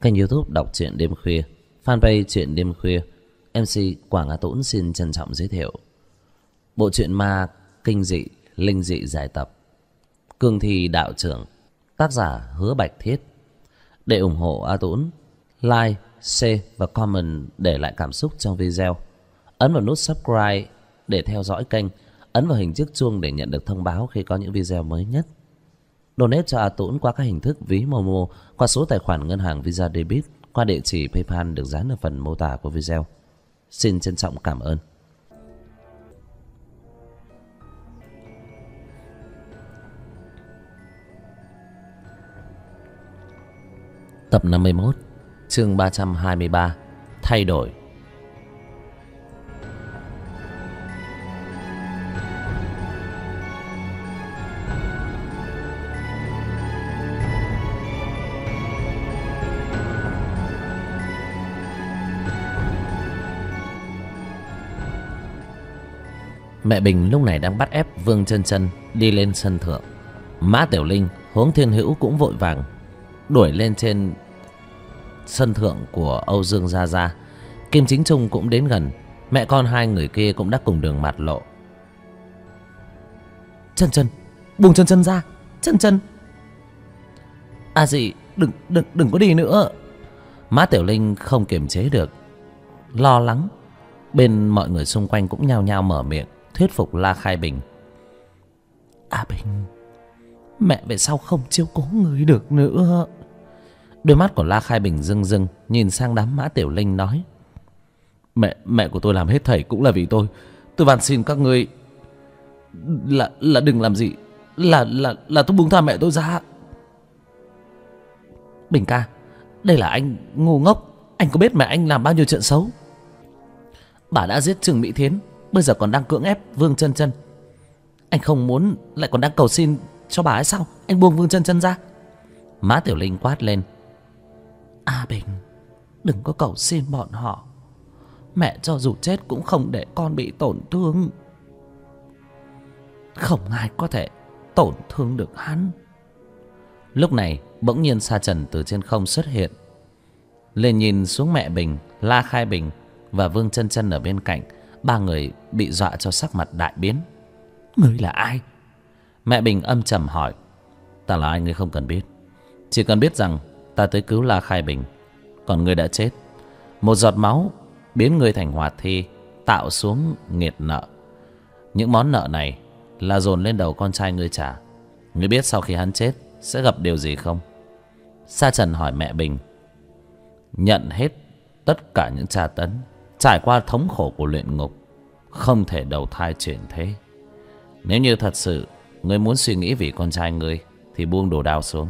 Kênh YouTube đọc truyện đêm khuya, fanpage truyện đêm khuya. MC Quảng Á Tũng xin trân trọng giới thiệu bộ truyện ma kinh dị, linh dị giải tập Cương Thi Đạo Trưởng, tác giả Hứa Bạch Thiết. Để ủng hộ A Tũng, like, share và comment để lại cảm xúc trong video. Ấn vào nút subscribe để theo dõi kênh. Ấn vào hình chiếc chuông để nhận được thông báo khi có những video mới nhất. Donate cho A Tũng qua các hình thức ví Momo, qua số tài khoản ngân hàng Visa Debit, qua địa chỉ PayPal được dán ở phần mô tả của video. Xin trân trọng cảm ơn. Tập 51, chương 323, thay đổi. Mẹ Bình lúc này đang bắt ép Vương Chân Chân đi lên sân thượng. Mã Tiểu Linh, Huống Thiên Hữu cũng vội vàng đuổi lên trên sân thượng của Âu Dương Gia Gia. Kim Chính Trung cũng đến gần. Mẹ con hai người kia cũng đã cùng đường mặt lộ. Chân Chân, buông Chân Chân ra. Chân Chân, à gì, đừng có đi nữa. Mã Tiểu Linh không kiềm chế được, lo lắng. Bên mọi người xung quanh cũng nhao nhao mở miệng thuyết phục La Khai Bình. À Bình, mẹ về sau không chiếu cố người được nữa. Đôi mắt của La Khai Bình rưng rưng nhìn sang đám Mã Tiểu Linh nói: Mẹ của tôi làm hết thảy cũng là vì tôi. Tôi van xin các ngươi là đừng làm gì, là tôi buông tha mẹ tôi ra. Bình ca, đây là anh ngu ngốc. Anh có biết mẹ anh làm bao nhiêu chuyện xấu? Bà đã giết Trừng Mỹ Thiến, bây giờ còn đang cưỡng ép Vương Chân Chân. Anh không muốn lại còn đang cầu xin cho bà ấy sao? Anh buông Vương Chân Chân ra. Mã Tiểu Linh quát lên: À Bình, đừng có cầu xin bọn họ. Mẹ cho dù chết cũng không để con bị tổn thương. Không ai có thể tổn thương được hắn. Lúc này bỗng nhiên Sa Trần từ trên không xuất hiện, lên nhìn xuống mẹ Bình, La Khai Bình và Vương Chân Chân ở bên cạnh. Ba người bị dọa cho sắc mặt đại biến. Ngươi là ai? Mẹ Bình âm trầm hỏi. Ta là ai ngươi không cần biết, chỉ cần biết rằng ta tới cứu La Khai Bình. Còn ngươi đã chết. Một giọt máu biến ngươi thành hoạt thi, tạo xuống nghiệt nợ. Những món nợ này là dồn lên đầu con trai ngươi trả. Ngươi biết sau khi hắn chết sẽ gặp điều gì không? Sa Trần hỏi mẹ Bình. Nhận hết tất cả những tra tấn, trải qua thống khổ của luyện ngục, không thể đầu thai chuyển thế. Nếu như thật sự ngươi muốn suy nghĩ vì con trai ngươi thì buông đồ đao xuống.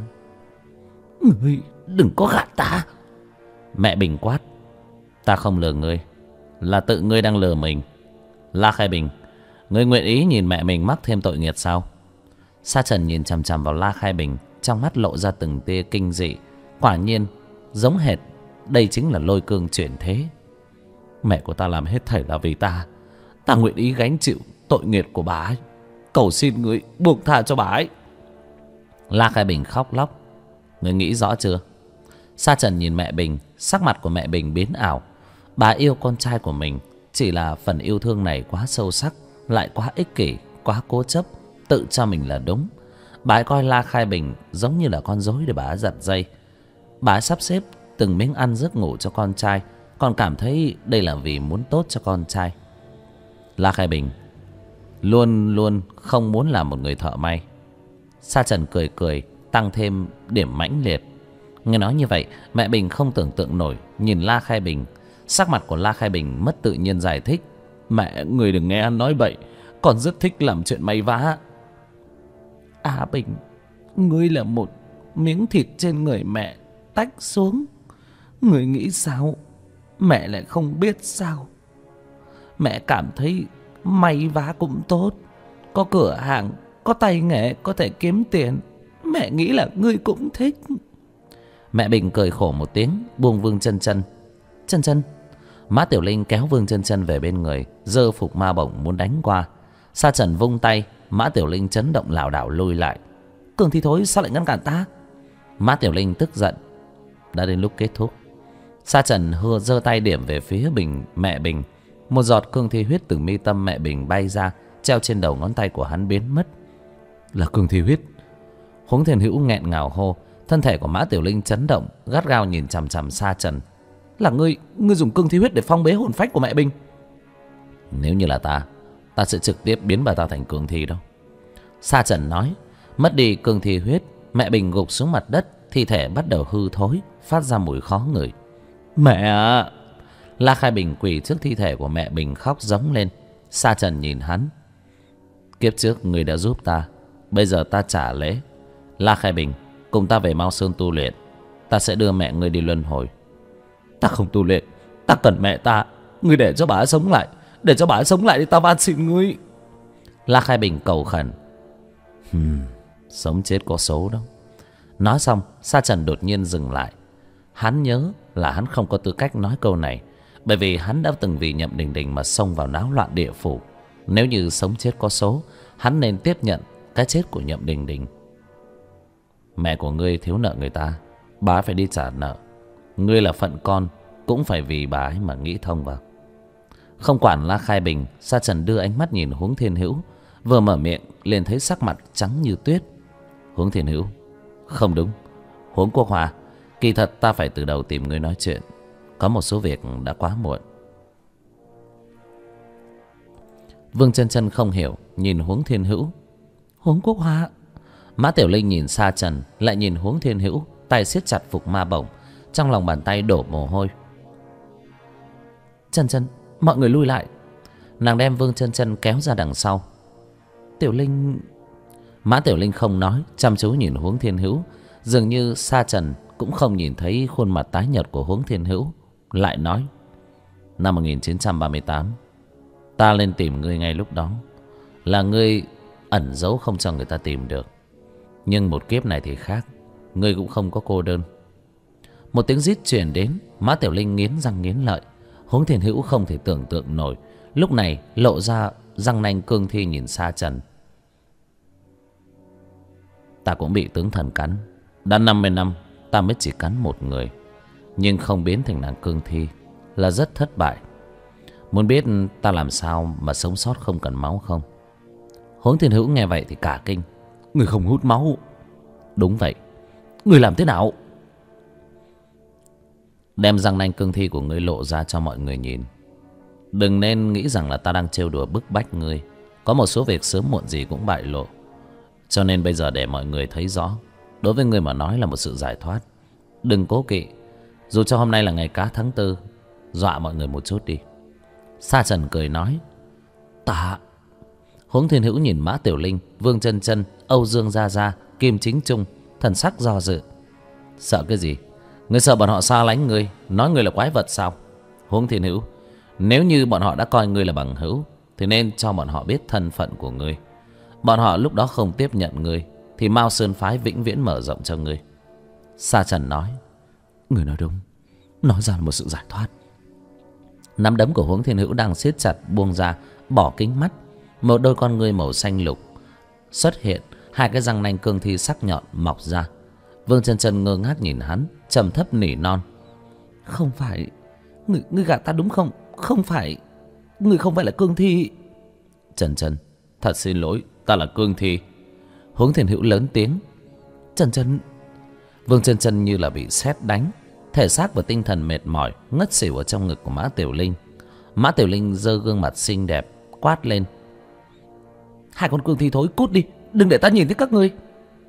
Ngươi đừng có gạt ta. Mẹ Bình quát. Ta không lừa ngươi, là tự ngươi đang lừa mình. La Khai Bình, ngươi nguyện ý nhìn mẹ mình mắc thêm tội nghiệp sao? Sa Trần nhìn chằm chằm vào La Khai Bình, trong mắt lộ ra từng tia kinh dị. Quả nhiên giống hệt đây chính là Lôi Cương chuyển thế. Mẹ của ta làm hết thảy là vì ta. Ta nguyện ý gánh chịu tội nghiệp của bà ấy. Cầu xin ngươi buông tha cho bà ấy. La Khai Bình khóc lóc. Ngươi nghĩ rõ chưa? Sa Trần nhìn mẹ Bình, sắc mặt của mẹ Bình biến ảo. Bà yêu con trai của mình, chỉ là phần yêu thương này quá sâu sắc, lại quá ích kỷ, quá cố chấp, tự cho mình là đúng. Bà ấy coi La Khai Bình giống như là con rối để bà ấy giật dây. Bà ấy sắp xếp từng miếng ăn giấc ngủ cho con trai, còn cảm thấy đây là vì muốn tốt cho con trai. La Khai Bình luôn luôn không muốn làm một người thợ may. Sa Trần cười cười, tăng thêm điểm mãnh liệt. Nghe nói như vậy, mẹ Bình không tưởng tượng nổi nhìn La Khai Bình. Sắc mặt của La Khai Bình mất tự nhiên giải thích. Mẹ, người đừng nghe anh nói bậy, con rất thích làm chuyện may vá. À Bình, ngươi là một miếng thịt trên người mẹ tách xuống. Ngươi nghĩ sao mẹ lại không biết sao? Mẹ cảm thấy may vá cũng tốt, có cửa hàng, có tay nghề, có thể kiếm tiền. Mẹ nghĩ là ngươi cũng thích. Mẹ Bình cười khổ một tiếng, buông Vương Chân Chân. Chân Chân. Mã Tiểu Linh kéo Vương Chân Chân về bên người, giơ phục ma bổng muốn đánh qua. Sa Trần vung tay, Mã Tiểu Linh chấn động lảo đảo lùi lại. Cường Thi thối, sao lại ngăn cản ta? Mã Tiểu Linh tức giận. đã đến lúc kết thúc. Sa Trần giơ tay điểm về phía mẹ Bình. Một giọt cương thi huyết từ mi tâm mẹ Bình bay ra, treo trên đầu ngón tay của hắn biến mất. Là cương thi huyết. Huống Thiên Hữu nghẹn ngào hô. Thân thể của Mã Tiểu Linh chấn động, gắt gao nhìn chằm chằm Sa Trần. Là ngươi dùng cương thi huyết để phong bế hồn phách của mẹ Bình? Nếu như là ta sẽ trực tiếp biến bà ta thành cương thi đó. Sa Trần nói. Mất đi cương thi huyết, mẹ Bình gục xuống mặt đất, thi thể bắt đầu hư thối, phát ra mùi khó ngửi. Mẹ ạ! La Khai Bình quỳ trước thi thể của mẹ Bình khóc giống lên. Sa Trần nhìn hắn. Kiếp trước ngươi đã giúp ta, bây giờ ta trả lễ. La Khai Bình, cùng ta về Mao Sơn tu luyện. Ta sẽ đưa mẹ ngươi đi luân hồi. Ta không tu luyện, ta cần mẹ ta. Ngươi để cho bà ấy sống lại, để cho bà ấy sống lại đi, ta van xin ngươi. La Khai Bình cầu khẩn. Sống chết có số đâu. Nói xong, Sa Trần đột nhiên dừng lại. Hắn nhớ là hắn không có tư cách nói câu này, bởi vì hắn đã từng vì Nhậm Đình Đình mà xông vào náo loạn địa phủ. Nếu như sống chết có số, hắn nên tiếp nhận cái chết của Nhậm Đình Đình. Mẹ của ngươi thiếu nợ người ta, bà ấy phải đi trả nợ. Ngươi là phận con, cũng phải vì bà ấy mà nghĩ thông vào. Không quản La Khai Bình, Sa Trần đưa ánh mắt nhìn Huống Thiên Hữu. Vừa mở miệng liền thấy sắc mặt trắng như tuyết. Huống Thiên Hữu, không đúng. Huống Quốc Hòa, kỳ thật ta phải từ đầu tìm ngươi nói chuyện. Có một số việc đã quá muộn. Vương Chân Chân không hiểu, nhìn Huống Thiên Hữu. Huống Quốc Hòa. Mã Tiểu Linh nhìn Sa Trần, lại nhìn Huống Thiên Hữu, tay siết chặt phục ma bổng, trong lòng bàn tay đổ mồ hôi. Chân Chân, mọi người lui lại. Nàng đem Vương Chân Chân kéo ra đằng sau. Tiểu Linh... Mã Tiểu Linh không nói, chăm chú nhìn Huống Thiên Hữu. Dường như Sa Trần cũng không nhìn thấy khuôn mặt tái nhợt của Huống Thiên Hữu. Lại nói, năm 1938, ta lên tìm ngươi ngay lúc đó. Là ngươi ẩn giấu không cho người ta tìm được. Nhưng một kiếp này thì khác, ngươi cũng không có cô đơn. Một tiếng rít truyền đến. Mã Tiểu Linh nghiến răng nghiến lợi. Huống Thiên Hữu không thể tưởng tượng nổi, lúc này lộ ra răng nanh cương thi nhìn Sa Trần. Ta cũng bị tướng thần cắn. Đã 50 năm ta mới chỉ cắn một người, nhưng không biến thành nàng cương thi là rất thất bại. Muốn biết ta làm sao mà sống sót không cần máu không? Huống Thiên Hữu nghe vậy thì cả kinh. Người không hút máu? Đúng vậy. Người làm thế nào? Đem răng nanh cương thi của ngươi lộ ra cho mọi người nhìn. Đừng nên nghĩ rằng là ta đang trêu đùa bức bách ngươi. Có một số việc sớm muộn gì cũng bại lộ. Cho nên bây giờ để mọi người thấy rõ, đối với ngươi mà nói là một sự giải thoát. Đừng cố kỵ. Dù cho hôm nay là ngày cá tháng 4, dọa mọi người một chút đi. Sa Trần cười nói. Ta... Huống Thiên Hữu nhìn Mã Tiểu Linh, Vương Chân Chân, Âu Dương Gia Gia, Kim Chính Trung, thần sắc do dự. Sợ cái gì? Ngươi sợ bọn họ xa lánh ngươi, nói ngươi là quái vật sao? Huống Thiên Hữu, nếu như bọn họ đã coi ngươi là bằng hữu, thì nên cho bọn họ biết thân phận của ngươi. Bọn họ lúc đó không tiếp nhận ngươi, thì Mao Sơn phái vĩnh viễn mở rộng cho ngươi. Sa Trần nói. Ngươi nói đúng, nói ra là một sự giải thoát. Nắm đấm của Huống Thiên Hữu đang siết chặt buông ra, bỏ kính mắt. Một đôi con ngươi màu xanh lục xuất hiện, hai cái răng nanh cương thi sắc nhọn mọc ra. Vương Chân Chân ngơ ngác nhìn hắn, trầm thấp nỉ non. Không phải, ngươi gạt ta đúng không? Không phải, ngươi không phải là cương thi. Chân Chân, thật xin lỗi, ta là cương thi. Huống Thiên Hữu lớn tiếng. Chân Chân. Vương Chân Chân như là bị sét đánh, thể xác và tinh thần mệt mỏi, ngất xỉu ở trong ngực của Mã Tiểu Linh. Mã Tiểu Linh giơ gương mặt xinh đẹp quát lên. Hai con cương thi thối, cút đi, đừng để ta nhìn thấy các ngươi.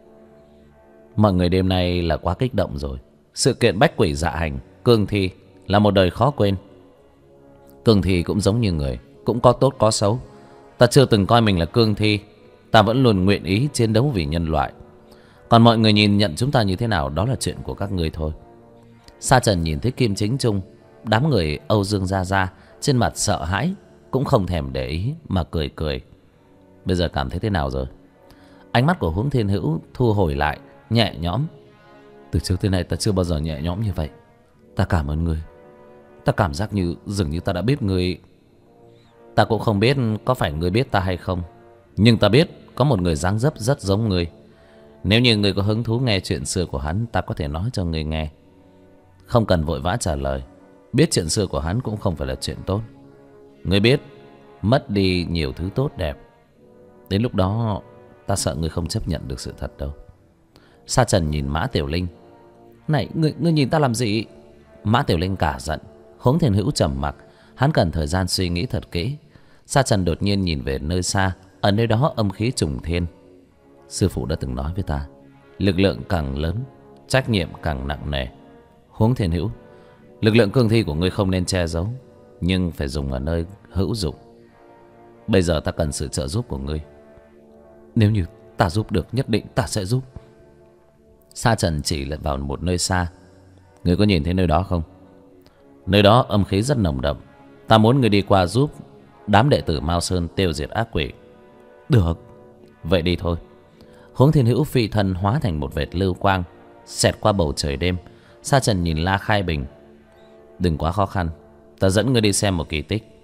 Mọi người đêm nay là quá kích động rồi. Sự kiện bách quỷ dạ hành, cương thi là một đời khó quên. Cương thi cũng giống như người, cũng có tốt có xấu. Ta chưa từng coi mình là cương thi, ta vẫn luôn nguyện ý chiến đấu vì nhân loại. Còn mọi người nhìn nhận chúng ta như thế nào, đó là chuyện của các ngươi thôi. Sa Trần nhìn thấy Kim Chính Trung, đám người Âu Dương Gia Gia trên mặt sợ hãi, cũng không thèm để ý mà cười cười. Bây giờ cảm thấy thế nào rồi? Ánh mắt của Huống Thiên Hữu thu hồi lại, nhẹ nhõm. Từ trước tới nay ta chưa bao giờ nhẹ nhõm như vậy. Ta cảm ơn ngươi. Ta cảm giác như dường như ta đã biết ngươi. Ta cũng không biết có phải ngươi biết ta hay không, nhưng ta biết có một người dáng dấp rất giống ngươi. Nếu như ngươi có hứng thú nghe chuyện xưa của hắn, ta có thể nói cho ngươi nghe. Không cần vội vã trả lời. Biết chuyện xưa của hắn cũng không phải là chuyện tốt. Ngươi biết, mất đi nhiều thứ tốt đẹp, đến lúc đó ta sợ ngươi không chấp nhận được sự thật đâu. Sa Trần nhìn Mã Tiểu Linh. Này, ngươi nhìn ta làm gì? Mã Tiểu Linh cả giận. Huống Thiên Hữu trầm mặc. Hắn cần thời gian suy nghĩ thật kỹ. Sa Trần đột nhiên nhìn về nơi xa. Ở nơi đó âm khí trùng thiên. Sư phụ đã từng nói với ta, lực lượng càng lớn, trách nhiệm càng nặng nề. Huống Thiên Hữu, lực lượng cương thi của ngươi không nên che giấu, nhưng phải dùng ở nơi hữu dụng. Bây giờ ta cần sự trợ giúp của ngươi. Nếu như ta giúp được, nhất định ta sẽ giúp. Sa Trần chỉ lật vào một nơi xa. Ngươi có nhìn thấy nơi đó không? Nơi đó âm khí rất nồng đậm. Ta muốn ngươi đi qua giúp đám đệ tử Mao Sơn tiêu diệt ác quỷ. Được, vậy đi thôi. Huống Thiên Hữu phi thân hóa thành một vệt lưu quang, xẹt qua bầu trời đêm. Sa Trần nhìn La Khai Bình. Đừng quá khó khăn, ta dẫn ngươi đi xem một kỳ tích.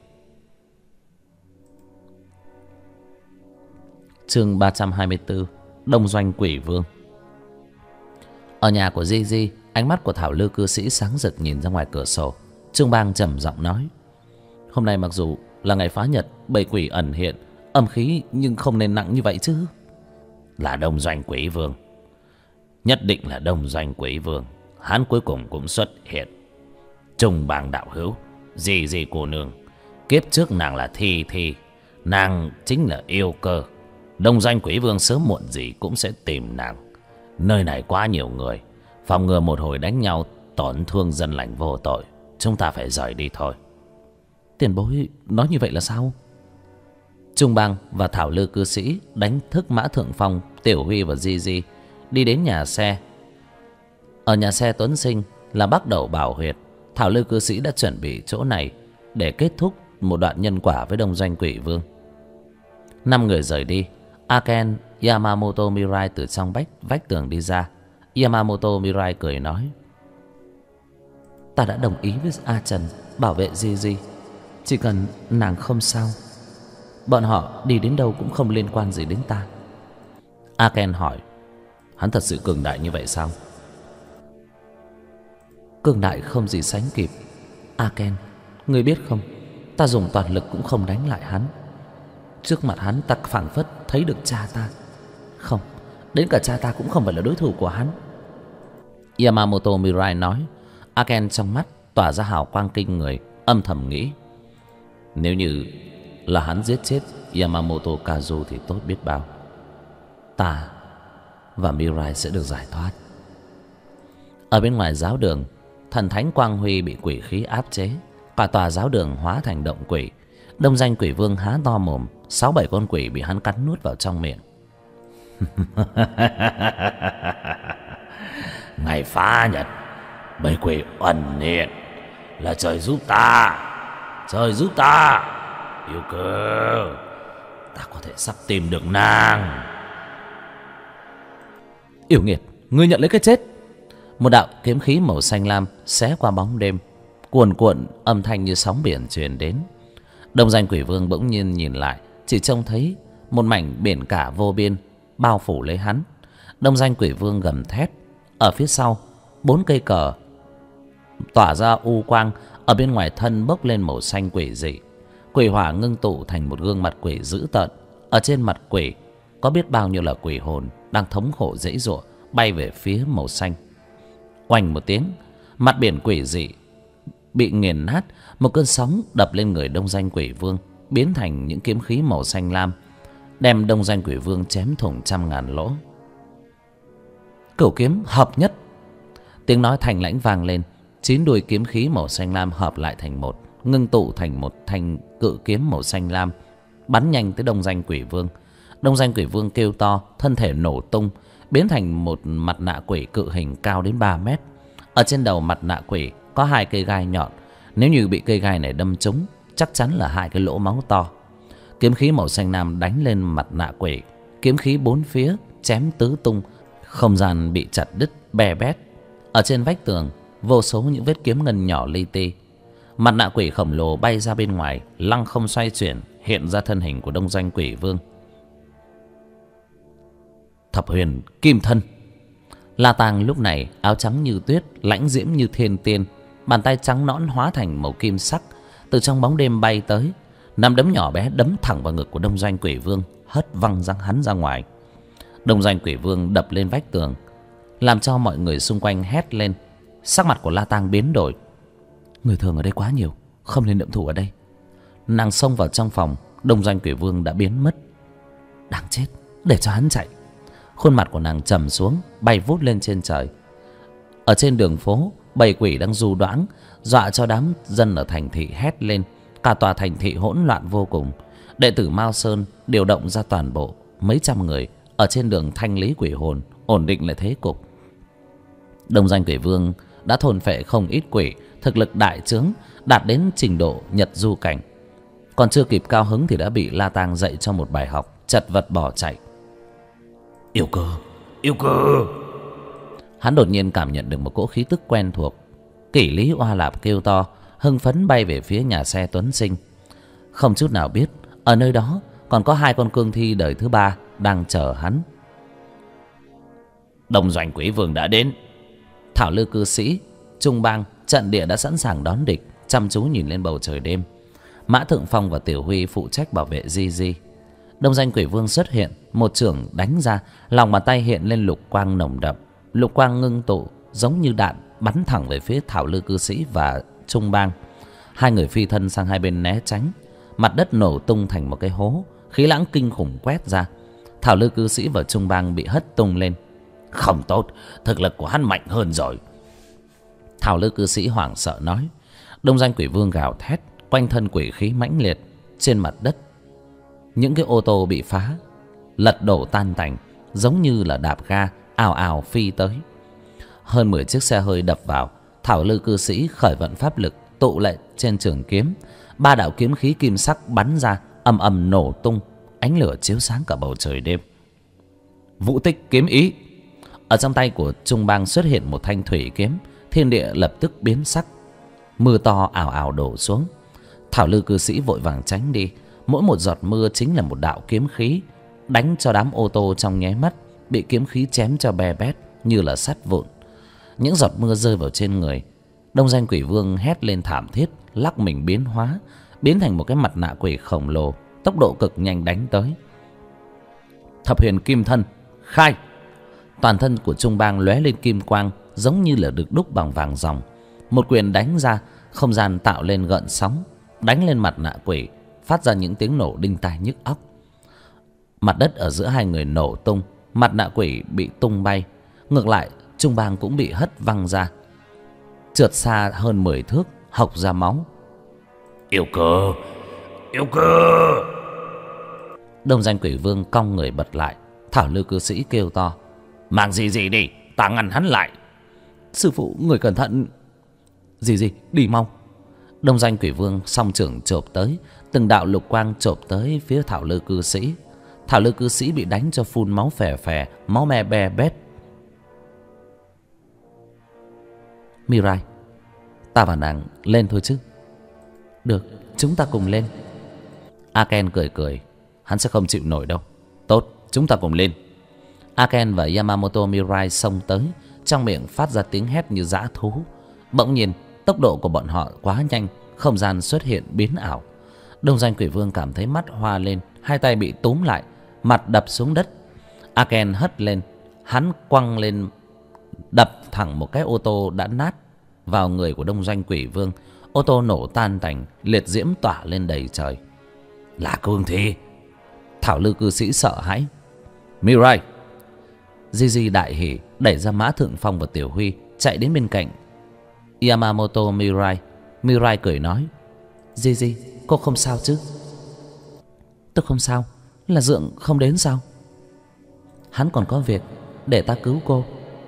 Chương 324. Đông Doanh Quỷ Vương. Ở nhà của Di Di, ánh mắt của Thảo Lư cư sĩ sáng rực nhìn ra ngoài cửa sổ. Trương Bang trầm giọng nói: hôm nay mặc dù là ngày phá nhật, bầy quỷ ẩn hiện, âm khí, nhưng không nên nặng như vậy chứ. Là Đông Doanh Quỷ Vương, nhất định là Đông Doanh Quỷ Vương. Hắn cuối cùng cũng xuất hiện. Trung Bang đạo hữu, Di Di cô nương, kiếp trước nàng là Thi Thi, nàng chính là yêu cơ. Đông Doanh Quỷ Vương sớm muộn gì cũng sẽ tìm nàng. Nơi này quá nhiều người, phòng ngừa một hồi đánh nhau tổn thương dân lành vô tội. Chúng ta phải rời đi thôi. Tiền bối nói như vậy là sao? Trung Bang và Thảo Lư cư sĩ đánh thức Mã Thượng Phong, Tiểu Huy và Di Di, đi đến nhà xe. Ở nhà xe Tuấn Sinh là Bắc Đầu Bảo Huyệt. Thảo Lư cư sĩ đã chuẩn bị chỗ này để kết thúc một đoạn nhân quả với Đông Doanh Quỷ Vương. 5 người rời đi. Aken Yamamoto Mirai từ trong vách tường đi ra. Yamamoto Mirai cười nói: ta đã đồng ý với A Trần bảo vệ Di Di. Chỉ cần nàng không sao, bọn họ đi đến đâu cũng không liên quan gì đến ta. Aken hỏi: hắn thật sự cường đại như vậy sao? Cường đại không gì sánh kịp. Aken, ngươi biết không, ta dùng toàn lực cũng không đánh lại hắn. Trước mặt hắn ta phảng phất thấy được cha ta. Không, đến cả cha ta cũng không phải là đối thủ của hắn. Yamamoto Mirai nói. Aken trong mắt tỏa ra hào quang kinh người, âm thầm nghĩ: nếu như là hắn giết chết Yamamoto Kazu thì tốt biết bao. Ta và Mirai sẽ được giải thoát. Ở bên ngoài giáo đường, thần thánh Quang Huy bị quỷ khí áp chế. Cả tòa giáo đường hóa thành động quỷ. Đông Doanh Quỷ Vương há to mồm, 6-7 con quỷ bị hắn cắn nuốt vào trong miệng. Ngày phá nhật, bầy quỷ ẩn hiện, là trời giúp ta. Trời giúp ta. Yêu cơ, ta có thể sắp tìm được nàng. Yêu nghiệt, ngươi nhận lấy cái chết. Một đạo kiếm khí màu xanh lam xé qua bóng đêm, cuồn cuộn âm thanh như sóng biển truyền đến. Đông Doanh Quỷ Vương bỗng nhiên nhìn lại, chỉ trông thấy một mảnh biển cả vô biên bao phủ lấy hắn. Đông Doanh Quỷ Vương gầm thét. Ở phía sau, 4 cây cờ tỏa ra u quang. Ở bên ngoài thân bốc lên màu xanh quỷ dị. Quỷ hỏa ngưng tụ thành một gương mặt quỷ dữ tợn. Ở trên mặt quỷ có biết bao nhiêu là quỷ hồn đang thống khổ giãy giụa bay về phía màu xanh. Oanh một tiếng, mặt biển quỷ dị bị nghiền nát. Một cơn sóng đập lên người Đông Doanh Quỷ Vương, biến thành những kiếm khí màu xanh lam, đem Đông Doanh Quỷ Vương chém thủng trăm ngàn lỗ. Cửu kiếm hợp nhất. Tiếng nói thành lãnh vang lên. 9 đuôi kiếm khí màu xanh lam hợp lại thành một, ngưng tụ thành một thanh cự kiếm màu xanh lam, bắn nhanh tới Đông Doanh Quỷ Vương. Đông Doanh Quỷ Vương kêu to, thân thể nổ tung, biến thành một mặt nạ quỷ cự hình cao đến 3 mét. Ở trên đầu mặt nạ quỷ có 2 cây gai nhọn. Nếu như bị cây gai này đâm trúng, chắc chắn là 2 cái lỗ máu to. Kiếm khí màu xanh lam đánh lên mặt nạ quỷ, kiếm khí 4 phía chém tứ tung, không gian bị chặt đứt bè bét. Ở trên vách tường, vô số những vết kiếm ngân nhỏ li ti. Mặt nạ quỷ khổng lồ bay ra bên ngoài, lăng không xoay chuyển, hiện ra thân hình của Đông Doanh Quỷ Vương. Thập huyền kim thân. La Tang lúc này áo trắng như tuyết, lãnh diễm như thiên tiên, bàn tay trắng nõn hóa thành màu kim sắc, từ trong bóng đêm bay tới, nắm đấm nhỏ bé đấm thẳng vào ngực của Đông Doanh Quỷ Vương, hất văng hắn ra ngoài. Đông Doanh Quỷ Vương đập lên vách tường, làm cho mọi người xung quanh hét lên. Sắc mặt của La Tang biến đổi. Người thường ở đây quá nhiều, không nên động thủ ở đây. Nàng xông vào trong phòng, Đông Doanh Quỷ Vương đã biến mất. Đáng chết, để cho hắn chạy. Khuôn mặt của nàng trầm xuống, bay vút lên trên trời. Ở trên đường phố, bầy quỷ đang du đãng, dọa cho đám dân ở thành thị hét lên. Cả tòa thành thị hỗn loạn vô cùng. Đệ tử Mao Sơn điều động ra toàn bộ mấy trăm người ở trên đường thanh lý quỷ hồn, ổn định lại thế cục. Đông Doanh Quỷ Vương đã thôn phệ không ít quỷ, thực lực đại trướng, đạt đến trình độ Nhật du cảnh. Còn chưa kịp cao hứng thì đã bị La Tang dạy cho một bài học, chật vật bỏ chạy. Yêu cơ, yêu cơ. Hắn đột nhiên cảm nhận được một cỗ khí tức quen thuộc. Kỷ Lý Oa Lạp kêu to, hưng phấn bay về phía nhà xe Tuấn Sinh. Không chút nào biết ở nơi đó còn có 2 con cương thi đời thứ 3 đang chờ hắn. Đông Doanh Quỷ Vương đã đến. Thảo Lư cư sĩ, Trung Bang, trận địa đã sẵn sàng đón địch, chăm chú nhìn lên bầu trời đêm. Mã Thượng Phong và Tiểu Huy phụ trách bảo vệ Di Di. Đông Doanh Quỷ Vương xuất hiện, một chưởng đánh ra, lòng bàn tay hiện lên lục quang nồng đậm. Lục quang ngưng tụ giống như đạn bắn thẳng về phía Thảo Lư cư sĩ và Trung Bang. 2 người phi thân sang hai bên né tránh. Mặt đất nổ tung thành một cái hố, khí lãng kinh khủng quét ra. Thảo Lư cư sĩ và Trung Bang bị hất tung lên. Không tốt, thực lực của hắn mạnh hơn rồi. Thảo Lư cư sĩ hoảng sợ nói. Đông Doanh Quỷ Vương gào thét, quanh thân quỷ khí mãnh liệt. Trên mặt đất, những cái ô tô bị phá, lật đổ tan tành, giống như là đạp ga, ào ào phi tới. Hơn 10 chiếc xe hơi đập vào. Thảo Lư cư sĩ khởi vận pháp lực, tụ lại trên trường kiếm. 3 đạo kiếm khí kim sắc bắn ra, ầm ầm nổ tung, ánh lửa chiếu sáng cả bầu trời đêm. Vũ tích kiếm ý. Ở trong tay của Trung Bang xuất hiện một thanh thủy kiếm, thiên địa lập tức biến sắc. Mưa to ào ào đổ xuống. Thảo Lư cư sĩ vội vàng tránh đi. Mỗi một giọt mưa chính là một đạo kiếm khí, đánh cho đám ô tô trong nháy mắt bị kiếm khí chém cho bè bét như là sắt vụn. Những giọt mưa rơi vào trên người. Đông Doanh Quỷ Vương hét lên thảm thiết, lắc mình biến hóa, biến thành một cái mặt nạ quỷ khổng lồ, tốc độ cực nhanh đánh tới. Thập huyền kim thân khai. Toàn thân của Trung Bang lóe lên kim quang, giống như là được đúc bằng vàng ròng. Một quyền đánh ra, không gian tạo lên gợn sóng, đánh lên mặt nạ quỷ, phát ra những tiếng nổ đinh tai nhức óc. Mặt đất ở giữa 2 người nổ tung, mặt nạ quỷ bị tung bay. Ngược lại, Trung Bang cũng bị hất văng ra, trượt xa hơn 10 thước, hộc ra máu. Yêu cơ, yêu cơ. Đông Doanh Quỷ Vương cong người bật lại. Thảo Lư cư sĩ kêu to. Mang gì đi, ta ngăn hắn lại. Sư phụ, người cẩn thận. Gì, đi mau. Đông Doanh Quỷ Vương song trưởng chộp tới, từng đạo lục quang chộp tới phía Thảo Lư cư sĩ. Thảo Lư cư sĩ bị đánh cho phun máu phè phè, máu me be bét. Mirai, ta và nàng lên thôi chứ. Được, chúng ta cùng lên. Aken cười cười. Hắn sẽ không chịu nổi đâu. Tốt, chúng ta cùng lên. Aken và Yamamoto Mirai xông tới, trong miệng phát ra tiếng hét như dã thú. Bỗng nhiên, tốc độ của bọn họ quá nhanh, không gian xuất hiện biến ảo. Đông Doanh Quỷ Vương cảm thấy mắt hoa lên, 2 tay bị túm lại, mặt đập xuống đất. Aken hất lên, hắn quăng lên, đập thẳng một cái ô tô đã nát vào người của Đông Doanh Quỷ Vương. Ô tô nổ tan tành, liệt diễm tỏa lên đầy trời. Là cương thi. Thảo Lư cư sĩ sợ hãi. Mirai. Gigi đại hỉ, đẩy ra Mã Thượng Phong và Tiểu Huy, chạy đến bên cạnh Yamamoto Mirai. Mirai cười nói. Gigi, cô không sao chứ? Tôi không sao. Là Dượng không đến sao? Hắn còn có việc, để ta cứu cô.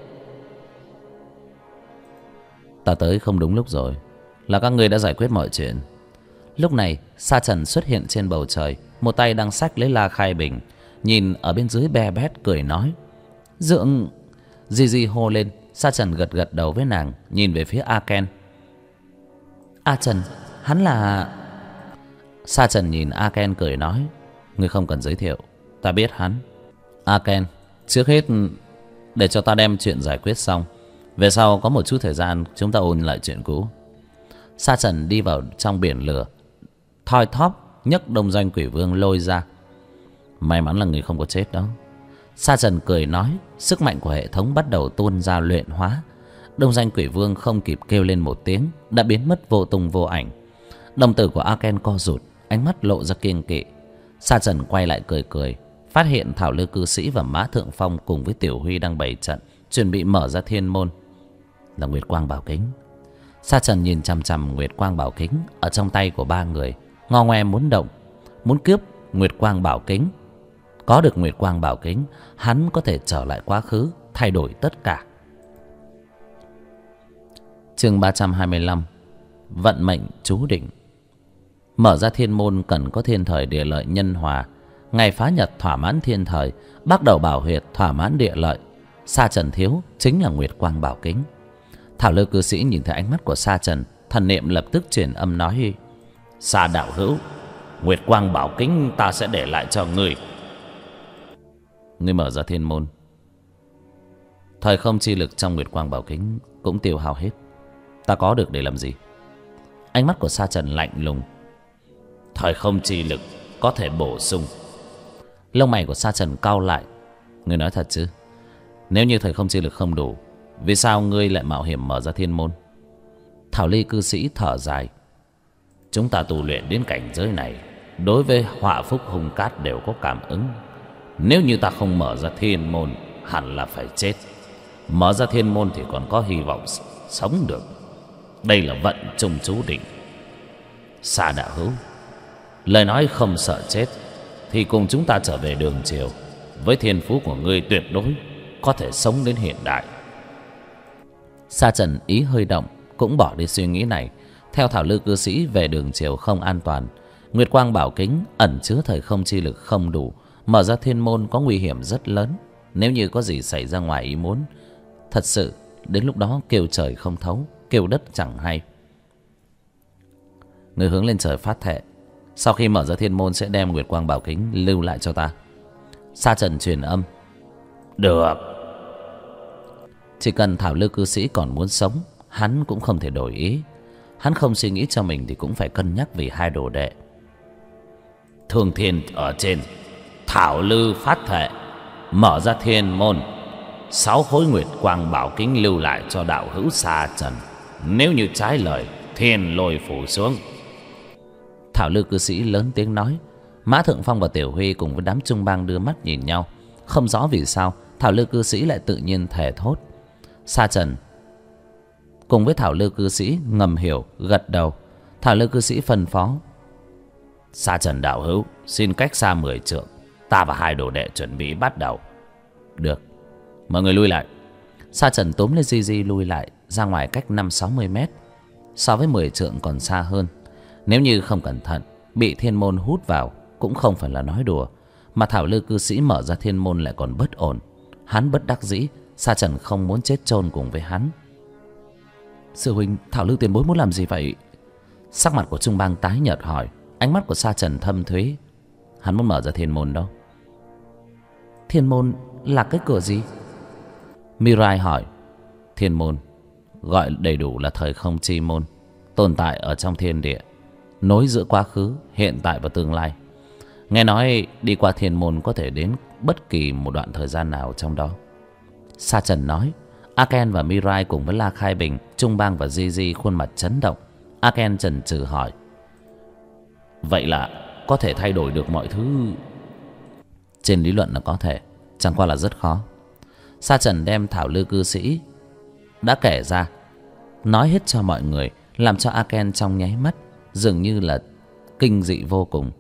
Ta tới không đúng lúc rồi. Là các ngươi đã giải quyết mọi chuyện. Lúc này Sa Trần xuất hiện trên bầu trời, một tay đang xách lấy La Khai Bình, nhìn ở bên dưới be bét cười nói. Dượng. Gigi hô lên. Sa Trần gật gật đầu với nàng, nhìn về phía Aken. A Trần, hắn là... Sa Trần nhìn Aken cười nói. Ngươi không cần giới thiệu, ta biết hắn. Aken, trước hết để cho ta đem chuyện giải quyết xong. Về sau có một chút thời gian chúng ta ôn lại chuyện cũ. Sa Trần đi vào trong biển lửa, thoi thóp nhấc đông doanh quỷ vương lôi ra. May mắn là người không có chết đó. Sa Trần cười nói. Sức mạnh của hệ thống bắt đầu tuôn ra luyện hóa. Đông doanh quỷ vương không kịp kêu lên một tiếng đã biến mất vô tung vô ảnh. Đồng tử của Aken co rụt, ánh mắt lộ ra kiêng kỵ. Sa Trần quay lại cười cười, phát hiện Thảo Lư cư sĩ và Mã Thượng Phong cùng với Tiểu Huy đang bày trận, chuẩn bị mở ra thiên môn. Là Nguyệt Quang Bảo Kính. Sa Trần nhìn chằm chằm Nguyệt Quang Bảo Kính ở trong tay của ba người, ngo ngoe muốn động, muốn cướp Nguyệt Quang Bảo Kính. Có được Nguyệt Quang Bảo Kính, hắn có thể trở lại quá khứ, thay đổi tất cả. Chương 325. Vận mệnh chú định. Mở ra thiên môn cần có thiên thời địa lợi nhân hòa. Ngày phá nhật thỏa mãn thiên thời, bắt đầu bảo huyệt thỏa mãn địa lợi. Sa Trần thiếu chính là Nguyệt Quang Bảo Kính. Thảo Lư cư sĩ nhìn thấy ánh mắt của Sa Trần, thần niệm lập tức truyền âm nói: Sa đạo hữu, Nguyệt Quang Bảo Kính ta sẽ để lại cho ngươi. Ngươi mở ra thiên môn, thời không chi lực trong Nguyệt Quang Bảo Kính cũng tiêu hao hết. Ta có được để làm gì? Ánh mắt của Sa Trần lạnh lùng. Thời không chi lực có thể bổ sung. Lông mày của Sa Trần cau lại. Ngươi nói thật chứ? Nếu như thời không chi lực không đủ, vì sao ngươi lại mạo hiểm mở ra thiên môn? Thảo Ly cư sĩ thở dài. Chúng ta tu luyện đến cảnh giới này, đối với họa phúc hung cát đều có cảm ứng. Nếu như ta không mở ra thiên môn, hẳn là phải chết. Mở ra thiên môn thì còn có hy vọng sống được. Đây là vận chung chú định. Sa đạo hữu, lời nói không sợ chết thì cùng chúng ta trở về đường chiều. Với thiên phú của ngươi tuyệt đối có thể sống đến hiện đại. Sa Trần ý hơi động, cũng bỏ đi suy nghĩ này. Theo Thảo Lư cư sĩ về đường chiều không an toàn. Nguyệt Quang Bảo Kính ẩn chứa thời không chi lực không đủ, mở ra thiên môn có nguy hiểm rất lớn. Nếu như có gì xảy ra ngoài ý muốn, thật sự đến lúc đó kêu trời không thấu, kêu đất chẳng hay. Người hướng lên trời phát thệ, sau khi mở ra thiên môn sẽ đem Nguyệt Quang Bảo Kính lưu lại cho ta. Sa Trần truyền âm. Được. Chỉ cần Thảo Lư cư sĩ còn muốn sống, hắn cũng không thể đổi ý. Hắn không suy nghĩ cho mình thì cũng phải cân nhắc vì hai đồ đệ. Thương thiên ở trên, Thảo Lư phát thệ mở ra thiên môn, 6 khối Nguyệt Quang Bảo Kính lưu lại cho đạo hữu Sa Trần. Nếu như trái lời, thiên lôi phủ xuống. Thảo Lư cư sĩ lớn tiếng nói. Mã Thượng Phong và Tiểu Huy cùng với đám trung bang đưa mắt nhìn nhau. Không rõ vì sao Thảo Lư cư sĩ lại tự nhiên thề thốt. Sa Trần cùng với Thảo Lư cư sĩ ngầm hiểu, gật đầu. Thảo Lư cư sĩ phân phó. Sa Trần đạo hữu, xin cách xa 10 trượng. Ta và hai đồ đệ chuẩn bị bắt đầu. Được, mọi người lui lại. Sa Trần túm lên Di Di lui lại ra ngoài cách 50-60 mét. So với 10 trượng còn xa hơn. Nếu như không cẩn thận bị thiên môn hút vào cũng không phải là nói đùa. Mà Thảo Lư cư sĩ mở ra thiên môn lại còn bất ổn. Hắn bất đắc dĩ, Sa Trần không muốn chết chôn cùng với hắn. Sư huynh, Thảo Lư tiền bối muốn làm gì vậy? Sắc mặt của Trung Bang tái nhợt hỏi. Ánh mắt của Sa Trần thâm thúy. Hắn muốn mở ra thiên môn đâu. Thiên môn là cái cửa gì? Mirai hỏi. Thiên môn gọi đầy đủ là thời không chi môn, tồn tại ở trong thiên địa, nối giữa quá khứ, hiện tại và tương lai. Nghe nói đi qua thiên môn có thể đến bất kỳ một đoạn thời gian nào trong đó. Sa Trần nói. Aken và Mirai cùng với La Khai Bình, Trung Bang và Di Di khuôn mặt chấn động. Aken chần chừ hỏi. Vậy là có thể thay đổi được mọi thứ? Trên lý luận là có thể, chẳng qua là rất khó. Sa Trần đem Thảo Lư cư sĩ đã kể ra, nói hết cho mọi người, làm cho Aken trong nháy mắt dường như là kinh dị vô cùng.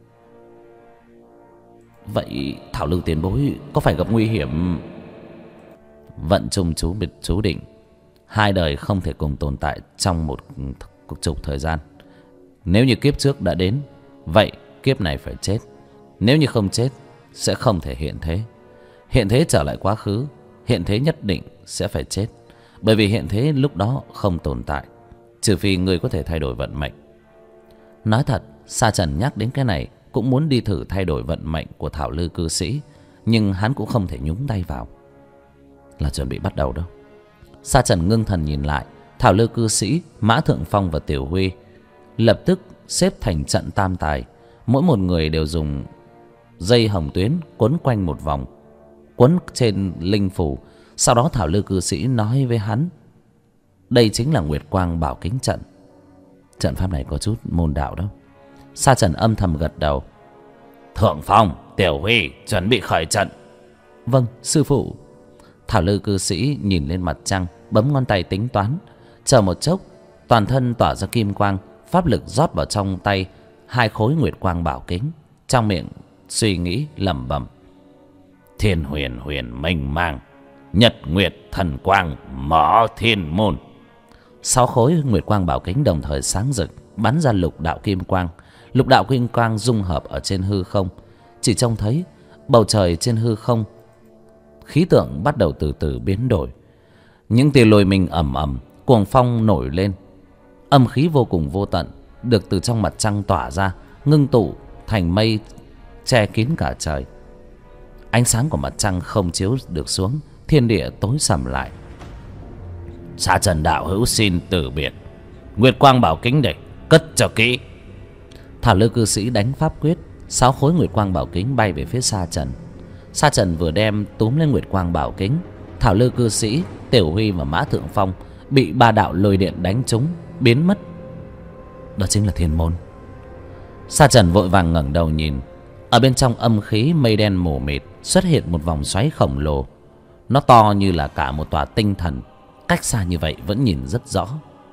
Vậy Thảo Lư tiền bối có phải gặp nguy hiểm? Vận chung chú định, hai đời không thể cùng tồn tại trong một chục thời gian. Nếu như kiếp trước đã đến, vậy kiếp này phải chết. Nếu như không chết, sẽ không thể hiện thế. Hiện thế trở lại quá khứ, hiện thế nhất định sẽ phải chết. Bởi vì hiện thế lúc đó không tồn tại, trừ phi người có thể thay đổi vận mệnh. Nói thật, Sa Trần nhắc đến cái này cũng muốn đi thử thay đổi vận mệnh của Thảo Lư cư sĩ, nhưng hắn cũng không thể nhúng tay vào. là chuẩn bị bắt đầu đâu. Sa Trần ngưng thần nhìn lại, Thảo Lư cư sĩ, Mã Thượng Phong và Tiểu Huy lập tức xếp thành trận tam tài. Mỗi một người đều dùng dây hồng tuyến quấn quanh một vòng, quấn trên linh phù. Sau đó Thảo Lư cư sĩ nói với hắn, đây chính là Nguyệt Quang Bảo Kính trận. Trận pháp này có chút môn đạo đó. Sa Trần âm thầm gật đầu. Thượng Phong, Tiểu Huy chuẩn bị khởi trận. Vâng, sư phụ. Thảo Lư cư sĩ nhìn lên mặt trăng, bấm ngón tay tính toán. Chờ một chốc, toàn thân tỏa ra kim quang, pháp lực rót vào trong tay hai khối Nguyệt Quang Bảo Kính. Trong miệng suy nghĩ lẩm bẩm, thiên huyền huyền mênh mang, nhật nguyệt thần quang mở thiên môn. 6 khối Nguyệt Quang Bảo Kính đồng thời sáng rực, bắn ra lục đạo kim quang. Lục đạo kim quang dung hợp ở trên hư không. Chỉ trông thấy bầu trời trên hư không, khí tượng bắt đầu từ từ biến đổi. Những tia lôi mình ầm ầm, cuồng phong nổi lên. Âm khí vô cùng vô tận được từ trong mặt trăng tỏa ra, ngưng tụ thành mây che kín cả trời. Ánh sáng của mặt trăng không chiếu được xuống, thiên địa tối sầm lại. Sa Trần đạo hữu xin từ biệt. Nguyệt Quang Bảo Kính đây, cất cho kỹ. Thảo Lư cư sĩ đánh pháp quyết, 6 khối Nguyệt Quang Bảo Kính bay về phía Sa Trần. Sa Trần vừa đem túm lên Nguyệt Quang Bảo Kính, Thảo Lư cư sĩ, Tiểu Huy và Mã Thượng Phong bị 3 đạo lôi điện đánh trúng, biến mất. Đó chính là thiên môn. Sa Trần vội vàng ngẩng đầu nhìn. Ở bên trong âm khí mây đen mù mịt xuất hiện một vòng xoáy khổng lồ. Nó to như là cả một tòa tinh thần. Cách xa như vậy vẫn nhìn rất rõ.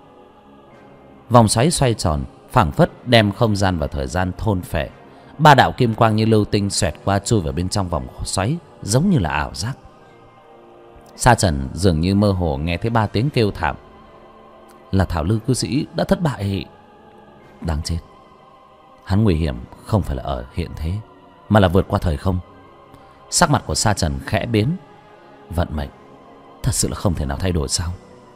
Vòng xoáy xoay tròn, phảng phất đem không gian và thời gian thôn phệ. 3 đạo kim quang như lưu tinh xoẹt qua chui vào bên trong vòng xoáy, giống như là ảo giác. Sa Trần dường như mơ hồ nghe thấy 3 tiếng kêu thảm. Là Thảo Lư cư sĩ đã thất bại. Đáng chết. Hắn nguy hiểm không phải là ở hiện thế, mà là vượt qua thời không. Sắc mặt của Sa Trần khẽ biến. Vận mệnh thật sự là không thể nào thay đổi sao?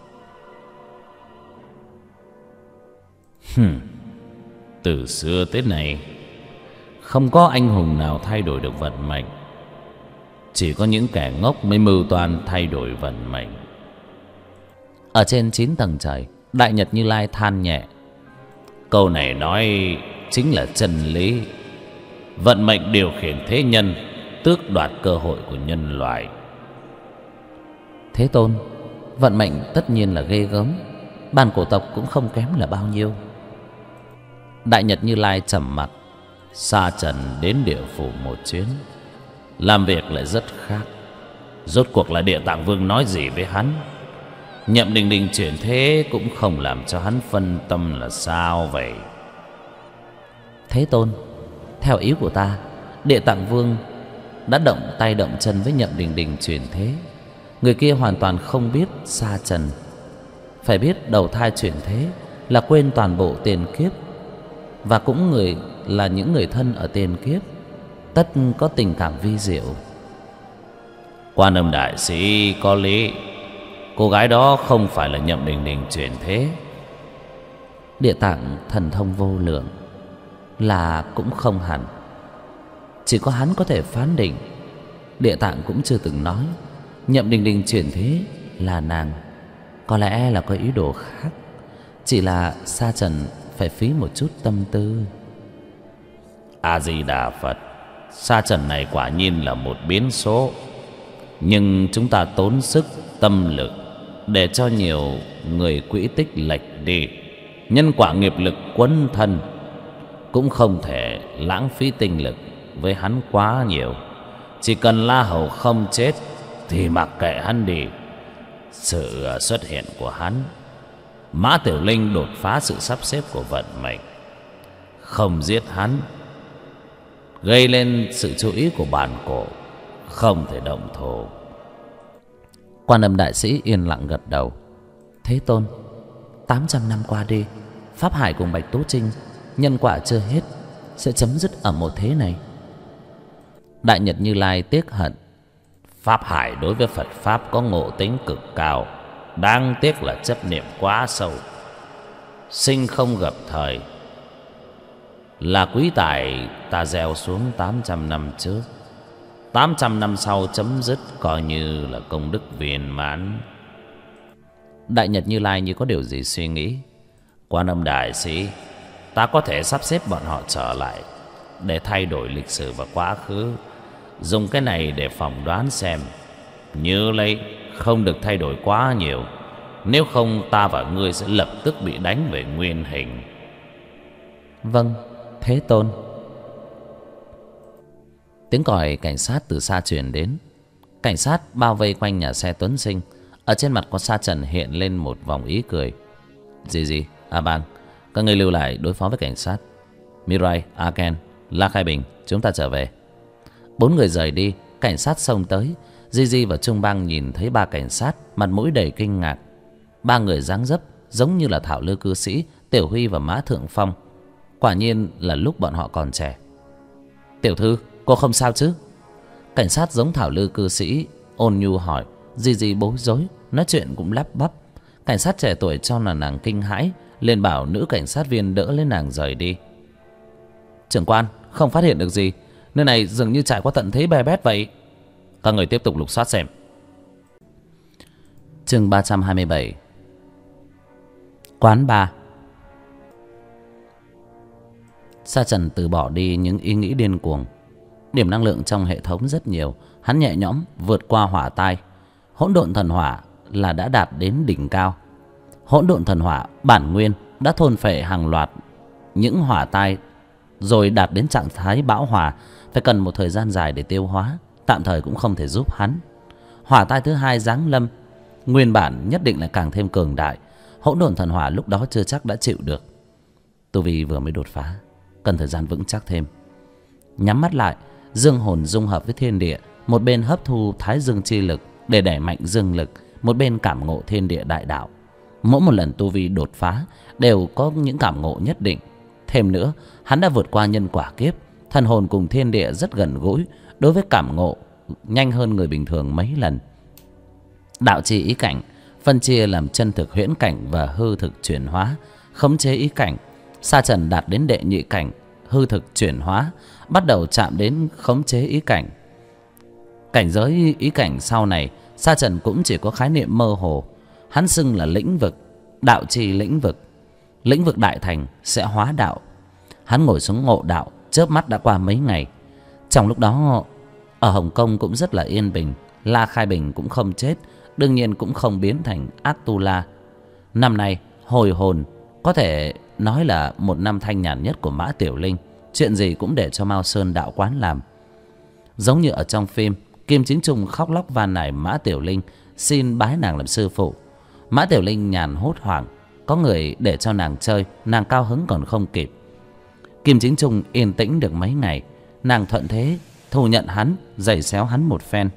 Từ xưa tới nay, không có anh hùng nào thay đổi được vận mệnh. Chỉ có những kẻ ngốc mới mưu toan thay đổi vận mệnh. Ở trên 9 tầng trời, Đại Nhật Như Lai than nhẹ. Câu này nói chính là chân lý. Vận mệnh điều khiển thế nhân, tước đoạt cơ hội của nhân loại. Thế Tôn, vận mệnh tất nhiên là ghê gớm. Bàn cổ tộc cũng không kém là bao nhiêu. Đại Nhật Như Lai trầm mặc. Sa Trần đến địa phủ một chuyến, làm việc lại rất khác. Rốt cuộc là Địa Tạng Vương nói gì với hắn? Nhậm Đình Đình chuyển thế cũng không làm cho hắn phân tâm là sao vậy? Thế Tôn, theo ý của ta, Địa Tạng Vương đã động tay động chân với Nhậm Đình Đình chuyển thế. Người kia hoàn toàn không biết Sa Trần. Phải biết đầu thai chuyển thế là quên toàn bộ tiền kiếp, và cũng là những người thân ở tiền kiếp, tất có tình cảm vi diệu. Quan Âm đại sĩ có lý. Cô gái đó không phải là Nhậm Đình Đình chuyển thế. Địa Tạng thần thông vô lượng, là cũng không hẳn. Chỉ có hắn có thể phán định. Địa Tạng cũng chưa từng nói Nhậm Đình Đình chuyển thế là nàng. Có lẽ là có ý đồ khác. Chỉ là Sa Trần phải phí một chút tâm tư. A Di Đà Phật. Sa Trần này quả nhiên là một biến số. Nhưng chúng ta tốn sức tâm lực để cho nhiều người quỹ tích lệch đi. Nhân quả nghiệp lực quấn thân, cũng không thể lãng phí tinh lực với hắn quá nhiều. Chỉ cần La Hầu không chết thì mặc kệ hắn đi. Sự xuất hiện của hắn, Mã Tiểu Linh đột phá sự sắp xếp của vận mệnh. Không giết hắn, gây lên sự chú ý của bản cổ, không thể động thổ. Quan Âm đại sĩ yên lặng gật đầu. Thế Tôn, 800 năm qua đi, Pháp Hải cùng Bạch Tố Trinh nhân quả chưa hết, sẽ chấm dứt ở một thế này. Đại Nhật Như Lai tiếc hận. Pháp Hải đối với Phật Pháp có ngộ tính cực cao, đáng tiếc là chấp niệm quá sâu. Sinh không gặp thời, là quý tài ta gieo xuống 800 năm trước. 800 năm sau chấm dứt, coi như là công đức viên mãn. Đại Nhật Như Lai như có điều gì suy nghĩ. Quan Âm đại sĩ, ta có thể sắp xếp bọn họ trở lại để thay đổi lịch sử và quá khứ, dùng cái này để phỏng đoán xem. Nhớ lấy, không được thay đổi quá nhiều, nếu không ta và ngươi sẽ lập tức bị đánh về nguyên hình. Vâng, Thế Tôn. Tiếng còi cảnh sát từ xa truyền đến. Cảnh sát bao vây quanh nhà xe Tuấn Sinh. Ở trên mặt có Sa Trần hiện lên một vòng ý cười. Gì, A Bang, các ngươi lưu lại đối phó với cảnh sát. Mirai, Aken, La Khai Bình, chúng ta trở về. 4 người rời đi. Cảnh sát xông tới. Di và Trung Bang nhìn thấy 3 cảnh sát, mặt mũi đầy kinh ngạc. 3 người dáng dấp giống như là Thảo Lư cư sĩ, Tiểu Huy và Mã Thượng Phong. Quả nhiên là lúc bọn họ còn trẻ. Tiểu thư, cô không sao chứ? Cảnh sát giống Thảo Lư cư sĩ ôn nhu hỏi. Di bối rối, nói chuyện cũng lắp bắp. Cảnh sát trẻ tuổi cho là nàng kinh hãi, liền bảo nữ cảnh sát viên đỡ lấy nàng rời đi. Trưởng quan, không phát hiện được gì. Nơi này dường như trải qua tận thế be bét vậy. Các người tiếp tục lục soát xem. Chương 327. Quán bar. Sa Trần từ bỏ đi những ý nghĩ điên cuồng. Điểm năng lượng trong hệ thống rất nhiều. Hắn nhẹ nhõm vượt qua hỏa tai. Hỗn độn thần hỏa là đã đạt đến đỉnh cao. Hỗn độn thần hỏa bản nguyên đã thôn phệ hàng loạt những hỏa tai, rồi đạt đến trạng thái bão hòa. Phải cần một thời gian dài để tiêu hóa, tạm thời cũng không thể giúp hắn. Hỏa tai thứ hai giáng lâm, nguyên bản nhất định là càng thêm cường đại. Hỗn độn thần hỏa lúc đó chưa chắc đã chịu được. Tu vi vừa mới đột phá, cần thời gian vững chắc thêm. Nhắm mắt lại, dương hồn dung hợp với thiên địa, một bên hấp thu thái dương chi lực để đẩy mạnh dương lực, một bên cảm ngộ thiên địa đại đạo. Mỗi một lần tu vi đột phá đều có những cảm ngộ nhất định. Thêm nữa, hắn đã vượt qua nhân quả kiếp, thần hồn cùng thiên địa rất gần gũi, đối với cảm ngộ nhanh hơn người bình thường mấy lần. Đạo trì ý cảnh phân chia làm chân thực huyễn cảnh và hư thực chuyển hóa. Khống chế ý cảnh, Sa Trần đạt đến đệ nhị cảnh hư thực chuyển hóa, bắt đầu chạm đến khống chế ý cảnh. Cảnh giới ý cảnh sau này, Sa Trần cũng chỉ có khái niệm mơ hồ. Hắn xưng là lĩnh vực, đạo trì lĩnh vực. Lĩnh vực đại thành sẽ hóa đạo. Hắn ngồi xuống ngộ đạo, chớp mắt đã qua mấy ngày. Trong lúc đó, ở Hồng Kông cũng rất là yên bình. La Khai Bình cũng không chết, đương nhiên cũng không biến thành Atula. Năm nay hồi hồn có thể nói là một năm thanh nhàn nhất của Mã Tiểu Linh. Chuyện gì cũng để cho Mao Sơn đạo quán làm. Giống như ở trong phim, Kim Chính Trung khóc lóc van nài Mã Tiểu Linh xin bái nàng làm sư phụ. Mã Tiểu Linh nhàn hốt hoảng, có người để cho nàng chơi, nàng cao hứng còn không kịp. Kim Chính Trung yên tĩnh được mấy ngày, nàng thuận thế thu nhận hắn, giày xéo hắn một phen.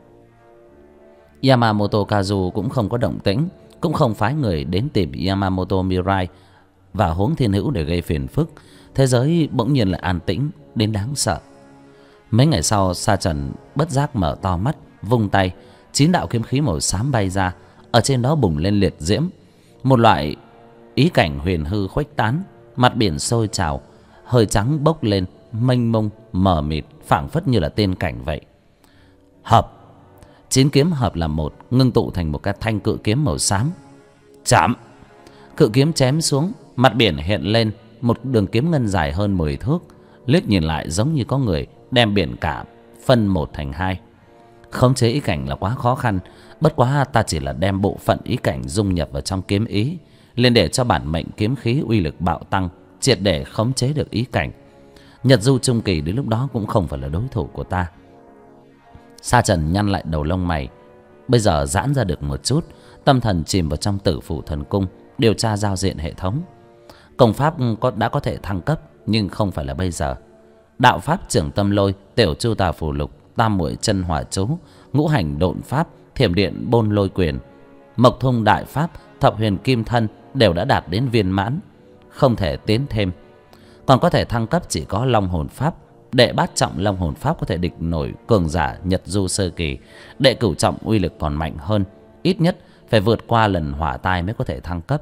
Yamamoto Kazu cũng không có động tĩnh, cũng không phái người đến tìm Yamamoto Mirai và Huống Thiên Hữu để gây phiền phức. Thế giới bỗng nhiên lại an tĩnh đến đáng sợ. Mấy ngày sau, Sa Trần bất giác mở to mắt, vung tay, 9 đạo kiếm khí màu xám bay ra, ở trên đó bùng lên liệt diễm. Một loại ý cảnh huyền hư khuếch tán, mặt biển sôi trào, hơi trắng bốc lên, mênh mông mờ mịt, phảng phất như là tiên cảnh vậy. Hợp, 9 kiếm hợp làm một, ngưng tụ thành một cái thanh cự kiếm màu xám. Chạm, cự kiếm chém xuống, mặt biển hiện lên một đường kiếm ngân dài hơn 10 thước. Liếc nhìn lại giống như có người đem biển cả phân một thành hai. Khống chế ý cảnh là quá khó khăn, bất quá ta chỉ là đem bộ phận ý cảnh dung nhập vào trong kiếm ý, liền để cho bản mệnh kiếm khí uy lực bạo tăng, triệt để khống chế được ý cảnh. Nhật Du trung kỳ đến lúc đó cũng không phải là đối thủ của ta. Sa Trần nhăn lại đầu lông mày, bây giờ giãn ra được một chút, tâm thần chìm vào trong Tử Phủ Thần Cung, điều tra giao diện hệ thống. Công pháp đã có thể thăng cấp, nhưng không phải là bây giờ. Đạo pháp Trưởng Tâm Lôi, Tiểu Chu Tà Phù Lục, Tam Muội Chân Hỏa Chú, Ngũ Hành Độn Pháp, Thiểm Điện Bôn Lôi Quyền, Mộc Thông Đại Pháp, Thập Huyền Kim Thân đều đã đạt đến viên mãn, không thể tiến thêm. Còn có thể thăng cấp chỉ có Long Hồn Pháp. Đệ bát trọng Long Hồn Pháp có thể địch nổi cường giả Nhật Du sơ kỳ. Đệ cửu trọng uy lực còn mạnh hơn, ít nhất phải vượt qua lần hỏa tai mới có thể thăng cấp.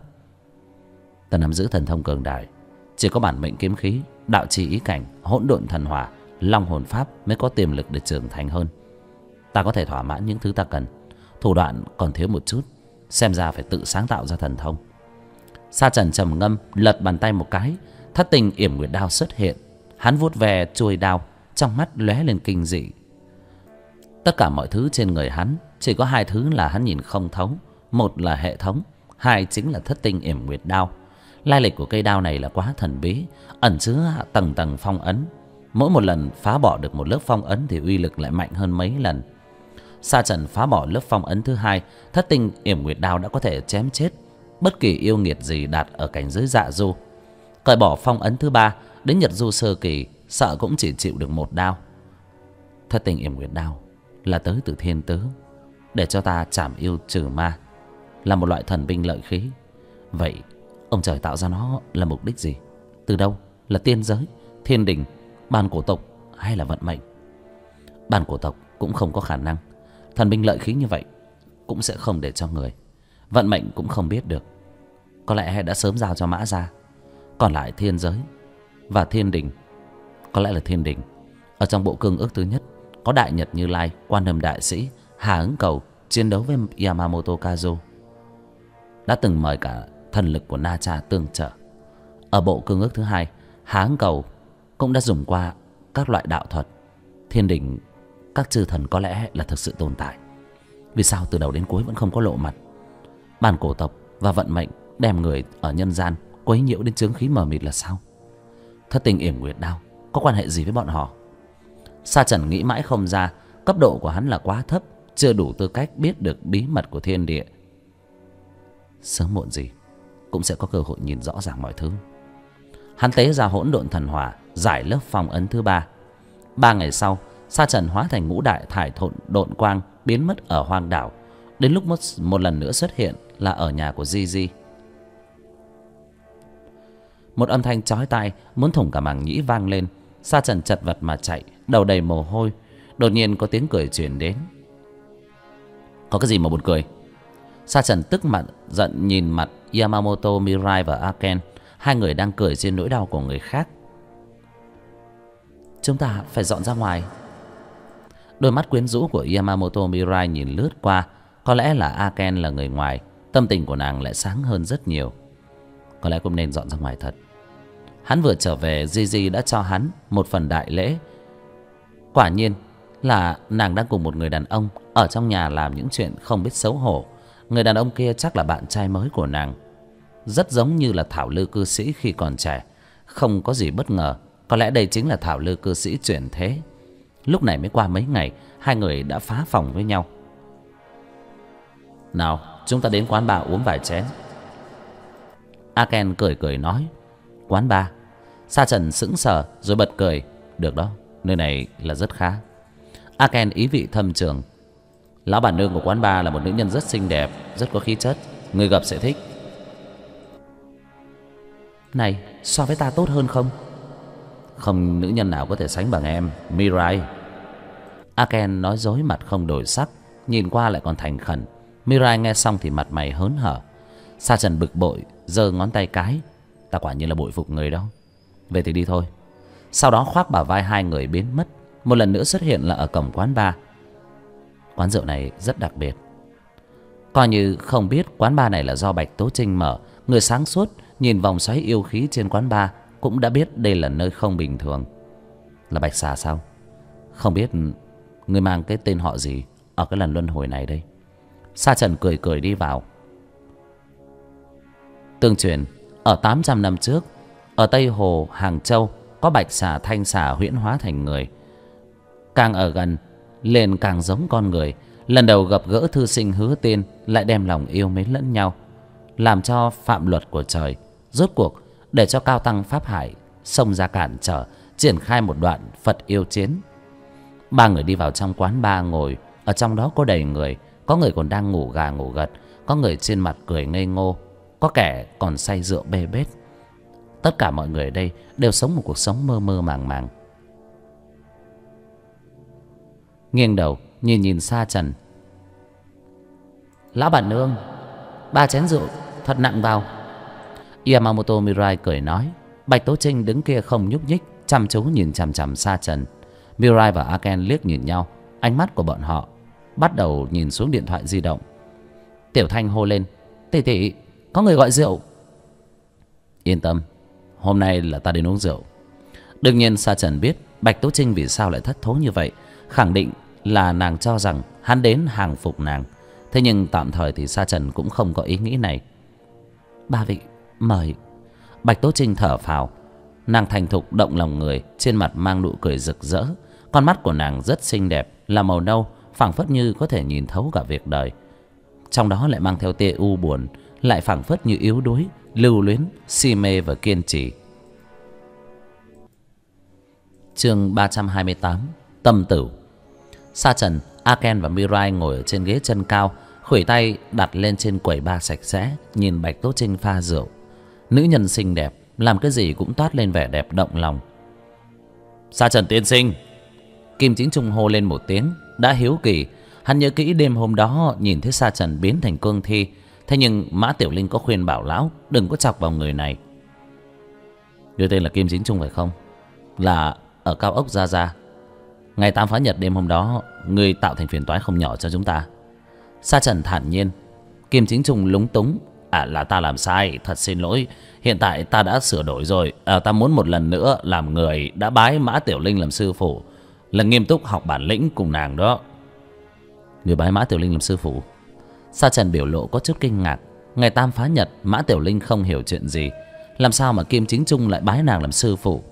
Ta nắm giữ thần thông cường đại, chỉ có bản mệnh kiếm khí, đạo trì ý cảnh, hỗn độn thần hỏa long hồn pháp mới có tiềm lực để trưởng thành hơn. Ta có thể thỏa mãn những thứ ta cần, thủ đoạn còn thiếu một chút, xem ra phải tự sáng tạo ra thần thông. Sa Trần trầm ngâm, lật bàn tay một cái, thất tinh yểm nguyệt đao xuất hiện. Hắn vuốt ve chuôi đao, trong mắt lóe lên kinh dị. Tất cả mọi thứ trên người hắn chỉ có hai thứ là hắn nhìn không thấu. Một là hệ thống, hai chính là thất tinh yểm nguyệt đao. Lai lịch của cây đao này là quá thần bí, ẩn chứa tầng tầng phong ấn. Mỗi một lần phá bỏ được một lớp phong ấn thì uy lực lại mạnh hơn mấy lần. Sa Trần phá bỏ lớp phong ấn thứ hai, thất tinh yểm nguyệt đao đã có thể chém chết bất kỳ yêu nghiệt gì đạt ở cảnh giới dạ du. Cởi bỏ phong ấn thứ ba, đến nhật du sơ kỳ sợ cũng chỉ chịu được một đao. Thất tinh yểm nguyệt đao là tới từ thiên tứ, để cho ta trảm yêu trừ ma, là một loại thần binh lợi khí. Vậy ông trời tạo ra nó là mục đích gì? Từ đâu? Là tiên giới, thiên đình, bàn cổ tộc hay là vận mệnh? Bàn cổ tộc cũng không có khả năng. Thần binh lợi khí như vậy cũng sẽ không để cho người. Vận mệnh cũng không biết được, có lẽ đã sớm giao cho Mã Gia. Còn lại thiên giới và thiên đình, có lẽ là thiên đình. Ở trong bộ cương ước thứ nhất có Đại Nhật Như Lai, Quan Âm Đại Sĩ, Hà Ứng Cầu chiến đấu với Yamamoto Kazu, đã từng mời cả thần lực của Na Cha tương trợ. Ở bộ cương ước thứ hai, Hà Ứng Cầu cũng đã dùng qua các loại đạo thuật. Thiên đình, các chư thần có lẽ là thực sự tồn tại. Vì sao từ đầu đến cuối vẫn không có lộ mặt? Bàn cổ tộc và vận mệnh đem người ở nhân gian quấy nhiễu đến chướng khí mờ mịt là sao? Thất tinh yểm nguyệt đao có quan hệ gì với bọn họ? Sa Trần nghĩ mãi không ra. Cấp độ của hắn là quá thấp, chưa đủ tư cách biết được bí mật của thiên địa. Sớm muộn gì cũng sẽ có cơ hội nhìn rõ ràng mọi thứ. Hắn tế ra hỗn độn thần hỏa, giải lớp phong ấn thứ ba. 3 ngày sau, Sa Trần hóa thành ngũ đại thải thộn độn quang, biến mất ở hoang đảo. Đến lúc một lần nữa xuất hiện là ở nhà của Gigi. Một âm thanh chói tai muốn thủng cả màng nhĩ vang lên. Sa Trần chật vật mà chạy, đầu đầy mồ hôi. Đột nhiên có tiếng cười truyền đến. Có cái gì mà buồn cười? Sa Trần tức mặt giận nhìn mặt Yamamoto, Mirai và Aken. Hai người đang cười trên nỗi đau của người khác. Chúng ta phải dọn ra ngoài. Đôi mắt quyến rũ của Yamamoto Mirai nhìn lướt qua. Có lẽ là Aken là người ngoài, tâm tình của nàng lại sáng hơn rất nhiều. Có lẽ cũng nên dọn ra ngoài thật. Hắn vừa trở về, Gigi đã cho hắn một phần đại lễ. Quả nhiên là nàng đang cùng một người đàn ông ở trong nhà làm những chuyện không biết xấu hổ. Người đàn ông kia chắc là bạn trai mới của nàng, rất giống như là Thảo Lư cư sĩ khi còn trẻ. Không có gì bất ngờ, có lẽ đây chính là Thảo Lư cư sĩ chuyển thế. Lúc này mới qua mấy ngày, hai người đã phá phòng với nhau. Nào, chúng ta đến quán bar uống vài chén. Aken cười cười nói. Quán bar? Sa Trần sững sờ rồi bật cười. Được đó, nơi này là rất khá. Aken ý vị thâm trường. Lão bản nương của quán bar là một nữ nhân rất xinh đẹp, rất có khí chất, người gặp sẽ thích. Này, so với ta tốt hơn không? Không nữ nhân nào có thể sánh bằng em, Mirai. Aken nói dối mặt không đổi sắc, nhìn qua lại còn thành khẩn. Mirai nghe xong thì mặt mày hớn hở. Sa Trần bực bội giơ ngón tay cái. Ta quả nhiên là bội phục người đó. Về thì đi thôi. Sau đó khoác bả vai hai người biến mất. Một lần nữa xuất hiện là ở cổng quán bar. Quán rượu này rất đặc biệt. Coi như không biết quán bar này là do Bạch Tố Trinh mở. Người sáng suốt nhìn vòng xoáy yêu khí trên quán bar cũng đã biết đây là nơi không bình thường. Là Bạch Xà sao? Không biết người mang cái tên họ gì ở cái lần luân hồi này đây. Sa Trần cười cười đi vào. Tương truyền ở 800 năm trước, ở Tây Hồ Hàng Châu có Bạch Xà Thanh Xà huyễn hóa thành người. Càng ở gần liền càng giống con người. Lần đầu gặp gỡ thư sinh Hứa Tiên lại đem lòng yêu mến lẫn nhau, làm cho phạm luật của trời. Rốt cuộc để cho Cao Tăng Pháp Hải xông ra cản trở, triển khai một đoạn Phật yêu chiến. Ba người đi vào trong quán bar ngồi. Ở trong đó có đầy người. Có người còn đang ngủ gà ngủ gật, có người trên mặt cười ngây ngô, có kẻ còn say rượu bê bết. Tất cả mọi người ở đây đều sống một cuộc sống mơ mơ màng màng. Nghiêng đầu nhìn nhìn Sa Trần. Lão bản nương, 3 chén rượu thật nặng vào. Yamamoto Mirai cười nói. Bạch Tố Trinh đứng kia không nhúc nhích, chăm chú nhìn chằm chằm Sa Trần. Mirai và Aken liếc nhìn nhau. Ánh mắt của bọn họ bắt đầu nhìn xuống điện thoại di động. Tiểu Thanh hô lên: tỷ tỷ, có người gọi rượu. Yên tâm, hôm nay là ta đến uống rượu. Đương nhiên Sa Trần biết Bạch Tố Trinh vì sao lại thất thố như vậy. Khẳng định là nàng cho rằng hắn đến hàng phục nàng. Thế nhưng tạm thời thì Sa Trần cũng không có ý nghĩ này. Ba vị mời. Bạch Tố Trinh thở phào. Nàng thành thục động lòng người, trên mặt mang nụ cười rực rỡ. Con mắt của nàng rất xinh đẹp, là màu nâu, phảng phất như có thể nhìn thấu cả việc đời. Trong đó lại mang theo tia u buồn, lại phảng phất như yếu đuối, lưu luyến, si mê và kiên trì. Chương 328: Tâm Tử. Sa Trần, Aken và Mirai ngồi ở trên ghế chân cao, khuỷu tay đặt lên trên quầy bar sạch sẽ, nhìn Bạch Tố Trinh pha rượu. Nữ nhân xinh đẹp, làm cái gì cũng toát lên vẻ đẹp động lòng. Sa Trần tiên sinh. Kim Chính Trung hô lên một tiếng. Đã hiếu kỳ, hắn nhớ kỹ đêm hôm đó nhìn thấy Sa Trần biến thành cương thi. Thế nhưng Mã Tiểu Linh có khuyên bảo lão đừng có chọc vào người này. Người tên là Kim Chính Trung phải không? Là ở cao ốc Gia Gia. Ngày 8 phá nhật đêm hôm đó, ngươi tạo thành phiền toái không nhỏ cho chúng ta. Sa Trần thản nhiên. Kim Chính Trung lúng túng. Là ta làm sai, thật xin lỗi. Hiện tại ta đã sửa đổi rồi. Ta muốn một lần nữa làm người đã bái Mã Tiểu Linh làm sư phụ, là nghiêm túc học bản lĩnh cùng nàng đó. Người bái Mã Tiểu Linh làm sư phụ? Sa Trần biểu lộ có chút kinh ngạc. Ngày 8 phá nhật, Mã Tiểu Linh không hiểu chuyện gì, làm sao mà Kim Chính Trung lại bái nàng làm sư phụ?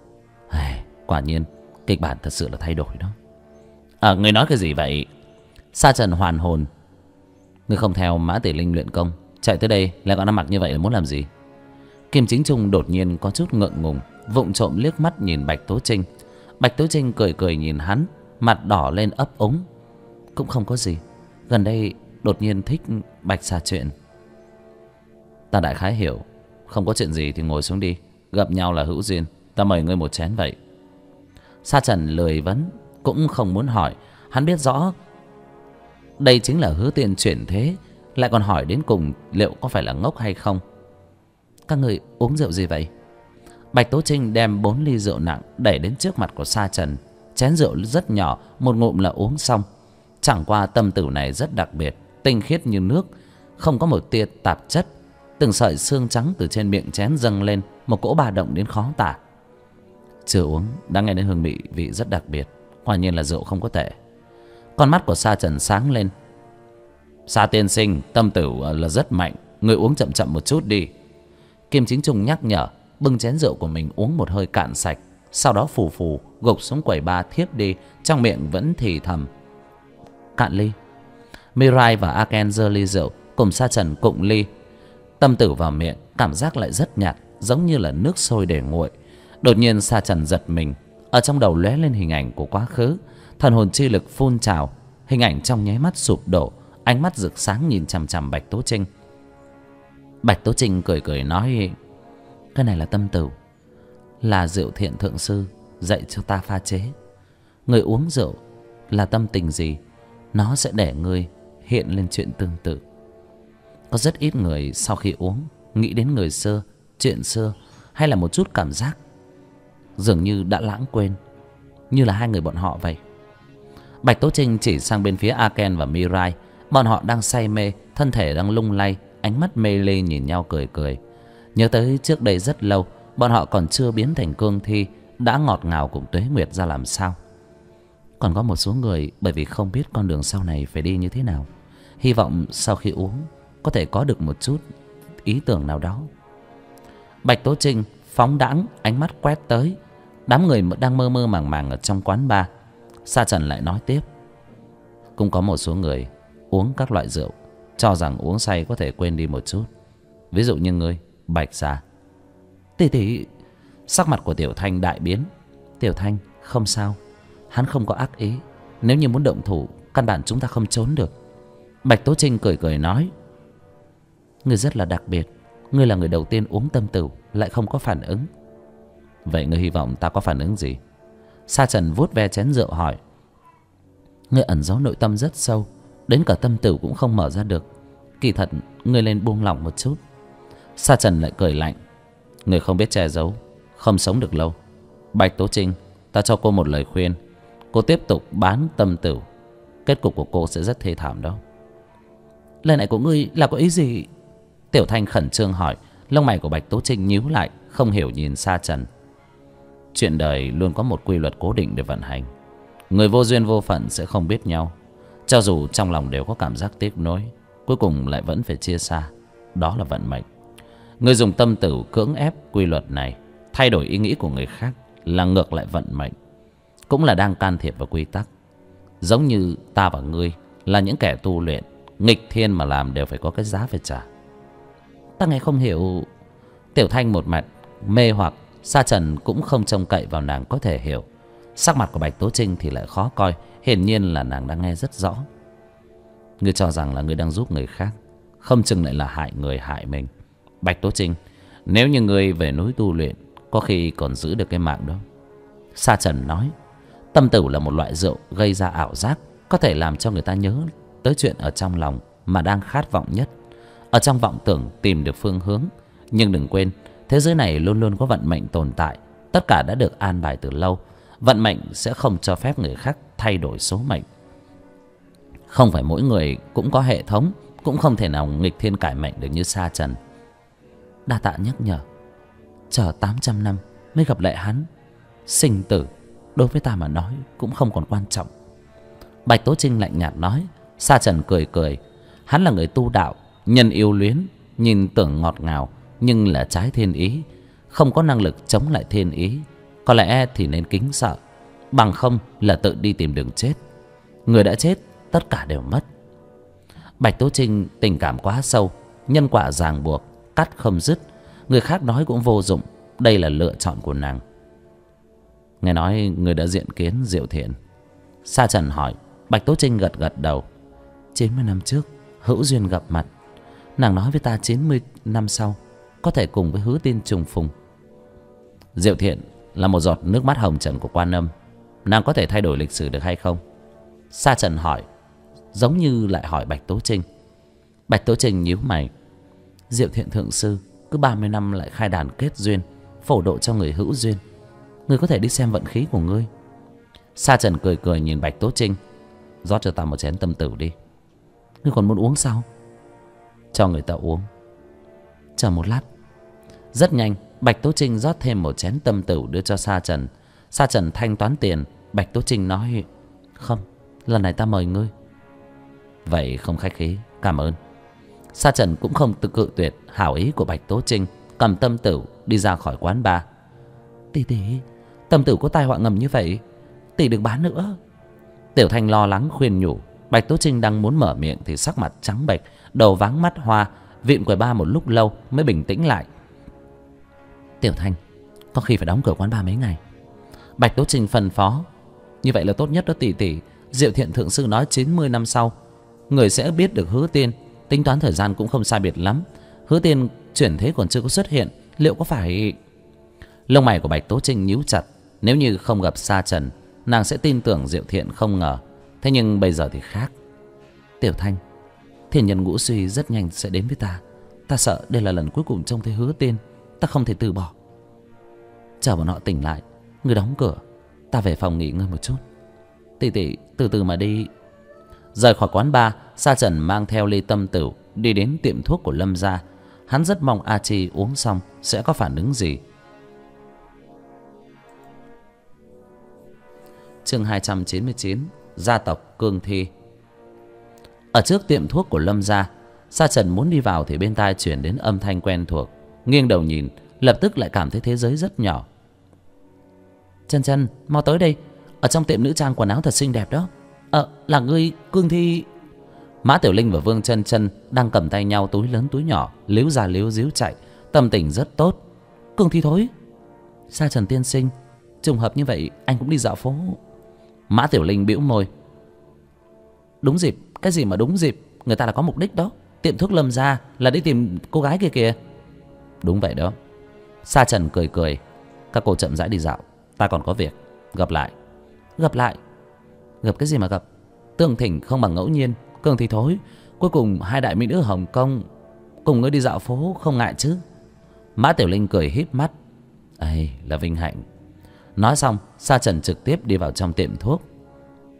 Quả nhiên kịch bản thật sự là thay đổi đó. Người nói cái gì vậy? Sa Trần hoàn hồn. Ngươi không theo Mã Tiểu Linh luyện công, chạy tới đây lại còn ăn mặc như vậy là muốn làm gì? Kim Chính Trung đột nhiên có chút ngượng ngùng, vụng trộm liếc mắt nhìn Bạch Tố Trinh. Bạch Tố Trinh cười cười nhìn hắn, mặt đỏ lên ấp úng. Cũng không có gì, gần đây đột nhiên thích Bạch xà chuyện. Ta đại khái hiểu, không có chuyện gì thì ngồi xuống đi, gặp nhau là hữu duyên, ta mời ngươi một chén vậy. Sa Trần lười vấn, cũng không muốn hỏi. Hắn biết rõ đây chính là hứa tiền chuyển thế, lại còn hỏi đến cùng liệu có phải là ngốc hay không. Các người uống rượu gì vậy? Bạch Tố Trinh đem 4 ly rượu nặng đẩy đến trước mặt của Sa Trần. Chén rượu rất nhỏ, một ngụm là uống xong. Chẳng qua tâm tử này rất đặc biệt, tinh khiết như nước, không có một tia tạp chất. Từng sợi xương trắng từ trên miệng chén dâng lên, một cỗ ba động đến khó tả. Chưa uống đã nghe đến hương vị rất đặc biệt, quả nhiên là rượu không có tệ. Con mắt của Sa Trần sáng lên. Sa tiên sinh, tâm tử là rất mạnh, người uống chậm chậm một chút đi. Kim Chính Trung nhắc nhở, bưng chén rượu của mình uống một hơi cạn sạch, sau đó phù phù gục xuống quầy bar thiếp đi, trong miệng vẫn thì thầm. Cạn ly. Mirai và Aken giơ ly rượu, cùng Sa Trần cụng ly. Tâm tử vào miệng, cảm giác lại rất nhạt, giống như là nước sôi để nguội. Đột nhiên Sa Trần giật mình, ở trong đầu lóe lên hình ảnh của quá khứ. Thần hồn chi lực phun trào, hình ảnh trong nháy mắt sụp đổ, ánh mắt rực sáng nhìn chằm chằm Bạch Tố Trinh. Bạch Tố Trinh cười cười nói: cái này là tâm tử, là rượu thiện thượng sư dạy cho ta pha chế. Người uống rượu là tâm tình gì, nó sẽ để người hiện lên chuyện tương tự. Có rất ít người sau khi uống nghĩ đến người xưa, chuyện xưa, hay là một chút cảm giác dường như đã lãng quên, như là hai người bọn họ vậy. Bạch Tố Trinh chỉ sang bên phía Aken và Mirai. Bọn họ đang say mê, thân thể đang lung lay, ánh mắt mê ly nhìn nhau cười cười. Nhớ tới trước đây rất lâu, bọn họ còn chưa biến thành cương thi, đã ngọt ngào cùng Tuế Nguyệt ra làm sao. Còn có một số người bởi vì không biết con đường sau này phải đi như thế nào, hy vọng sau khi uống có thể có được một chút ý tưởng nào đó. Bạch Tố Trinh phóng đãng ánh mắt quét tới đám người đang mơ mơ màng màng ở trong quán bar. Sa Trần lại nói tiếp: cũng có một số người uống các loại rượu cho rằng uống say có thể quên đi một chút. Ví dụ như ngươi, Bạch Xà. Tỷ tỷ. Sắc mặt của Tiểu Thanh đại biến. Tiểu Thanh, không sao, hắn không có ác ý. Nếu như muốn động thủ, căn bản chúng ta không trốn được. Bạch Tố Trinh cười cười nói: ngươi rất là đặc biệt, ngươi là người đầu tiên uống tâm tử lại không có phản ứng. Vậy ngươi hy vọng ta có phản ứng gì? Sa Trần vuốt ve chén rượu hỏi: ngươi ẩn giấu nội tâm rất sâu, đến cả tâm tử cũng không mở ra được. Kỳ thật ngươi nên buông lỏng một chút. Sa Trần lại cười lạnh: người không biết che giấu không sống được lâu. Bạch Tố Trinh, ta cho cô một lời khuyên, cô tiếp tục bán tâm tửu, kết cục của cô sẽ rất thê thảm đó. Lời này của ngươi là có ý gì? Tiểu Thanh khẩn trương hỏi. Lông mày của Bạch Tố Trinh nhíu lại, không hiểu nhìn Sa Trần. Chuyện đời luôn có một quy luật cố định để vận hành. Người vô duyên vô phận sẽ không biết nhau. Cho dù trong lòng đều có cảm giác tiếc nuối, cuối cùng lại vẫn phải chia xa. Đó là vận mệnh. Người dùng tâm tử cưỡng ép quy luật này, thay đổi ý nghĩ của người khác, là ngược lại vận mệnh, cũng là đang can thiệp vào quy tắc. Giống như ta và ngươi là những kẻ tu luyện, nghịch thiên mà làm đều phải có cái giá phải trả. Ta nghe không hiểu. Tiểu Thanh một mặt mê hoặc, Sa Trần cũng không trông cậy vào nàng có thể hiểu. Sắc mặt của Bạch Tố Trinh thì lại khó coi, hiển nhiên là nàng đang nghe rất rõ. Ngươi cho rằng là ngươi đang giúp người khác, không chừng lại là hại người hại mình. Bạch Tố Trinh, nếu như ngươi về núi tu luyện, có khi còn giữ được cái mạng đó. Sa Trần nói, tâm tử là một loại rượu gây ra ảo giác, có thể làm cho người ta nhớ tới chuyện ở trong lòng mà đang khát vọng nhất, ở trong vọng tưởng tìm được phương hướng. Nhưng đừng quên, thế giới này luôn luôn có vận mệnh tồn tại, tất cả đã được an bài từ lâu. Vận mệnh sẽ không cho phép người khác thay đổi số mệnh. Không phải mỗi người cũng có hệ thống, cũng không thể nào nghịch thiên cải mệnh được như Sa Trần. Đa tạ nhắc nhở. Chờ 800 năm mới gặp lại hắn, sinh tử đối với ta mà nói cũng không còn quan trọng. Bạch Tố Trinh lạnh nhạt nói. Sa Trần cười cười. Hắn là người tu đạo, nhân yêu luyến, nhìn tưởng ngọt ngào, nhưng là trái thiên ý, không có năng lực chống lại thiên ý. Có lẽ thì nên kính sợ, bằng không là tự đi tìm đường chết. Người đã chết, tất cả đều mất. Bạch Tố Trinh tình cảm quá sâu, nhân quả ràng buộc, cắt không dứt. Người khác nói cũng vô dụng, đây là lựa chọn của nàng. Nghe nói người đã diện kiến Diệu Thiện. Sa Trần hỏi. Bạch Tố Trinh gật gật đầu. 90 năm trước hữu duyên gặp mặt. Nàng nói với ta 90 năm sau có thể cùng với Hứa Tiên trùng phùng. Diệu Thiện là một giọt nước mắt hồng trần của Quan Âm. Nàng có thể thay đổi lịch sử được hay không? Sa Trần hỏi, giống như lại hỏi Bạch Tố Trinh. Bạch Tố Trinh nhíu mày. Diệu Thiện thượng sư cứ 30 năm lại khai đàn kết duyên, phổ độ cho người hữu duyên. Ngươi có thể đi xem vận khí của ngươi. Sa Trần cười cười nhìn Bạch Tố Trinh. Rót cho ta một chén tâm tử đi. Ngươi còn muốn uống sao? Cho người ta uống. Chờ một lát. Rất nhanh, Bạch Tố Trinh rót thêm một chén tâm tử đưa cho Sa Trần. Sa Trần thanh toán tiền. Bạch Tố Trinh nói, không, lần này ta mời ngươi. Vậy không khách khí, cảm ơn. Sa Trần cũng không tự cự tuyệt hảo ý của Bạch Tố Trinh, cầm tâm tử đi ra khỏi quán bar. Tỷ tỷ, tâm tử có tai họa ngầm như vậy, tỷ đừng bán nữa. Tiểu Thanh lo lắng khuyên nhủ. Bạch Tố Trinh đang muốn mở miệng thì sắc mặt trắng bệch, đầu váng mắt hoa, vịn quầy bar một lúc lâu mới bình tĩnh lại. Tiểu Thanh, có khi phải đóng cửa quán bar mấy ngày. Bạch Tố Trinh phân phó. Như vậy là tốt nhất đó tỷ tỷ. Diệu Thiện thượng sư nói 90 năm sau người sẽ biết được Hứa Tiên. Tính toán thời gian cũng không sai biệt lắm. Hứa Tiên chuyển thế còn chưa có xuất hiện, liệu có phải... Lông mày của Bạch Tố Trinh nhíu chặt. Nếu như không gặp Sa Trần, nàng sẽ tin tưởng Diệu Thiện không ngờ. Thế nhưng bây giờ thì khác. Tiểu Thanh, thiên nhân ngũ suy rất nhanh sẽ đến với ta. Ta sợ đây là lần cuối cùng trông thấy Hứa Tiên. Ta không thể từ bỏ. Chờ bọn họ tỉnh lại, người đóng cửa, ta về phòng nghỉ ngơi một chút. Tỷ tỷ, từ từ mà đi. Rời khỏi quán bar, Sa Trần mang theo ly tâm tử đi đến tiệm thuốc của Lâm gia. Hắn rất mong A Chi uống xong sẽ có phản ứng gì. Chương 299, gia tộc Cương Thi. Ở trước tiệm thuốc của Lâm gia, Sa Trần muốn đi vào thì bên tai chuyển đến âm thanh quen thuộc. Nghiêng đầu nhìn, lập tức lại cảm thấy thế giới rất nhỏ. Chân Chân, mau tới đây. Ở trong tiệm nữ trang quần áo thật xinh đẹp đó. Là ngươi Cương Thi. Mã Tiểu Linh và Vương Chân Chân đang cầm tay nhau, túi lớn túi nhỏ, líu ra líu díu chạy, tâm tình rất tốt. Cương Thi thối. Sa Trần tiên sinh, trùng hợp như vậy anh cũng đi dạo phố. Mã Tiểu Linh bĩu môi. Đúng dịp? Cái gì mà đúng dịp? Người ta là có mục đích đó. Tiệm thuốc Lâm gia là đi tìm cô gái kia kìa. Đúng vậy đó. Sa Trần cười cười. Các cô chậm rãi đi dạo, ta còn có việc. Gặp lại. Gặp lại? Gặp cái gì mà gặp? Tương thỉnh không bằng ngẫu nhiên. Cương Thi thối, cuối cùng hai đại mỹ nữ Hồng Kông cùng ngươi đi dạo phố không ngại chứ? Mã Tiểu Linh cười híp mắt. Ấy là vinh hạnh. Nói xong, Sa Trần trực tiếp đi vào trong tiệm thuốc.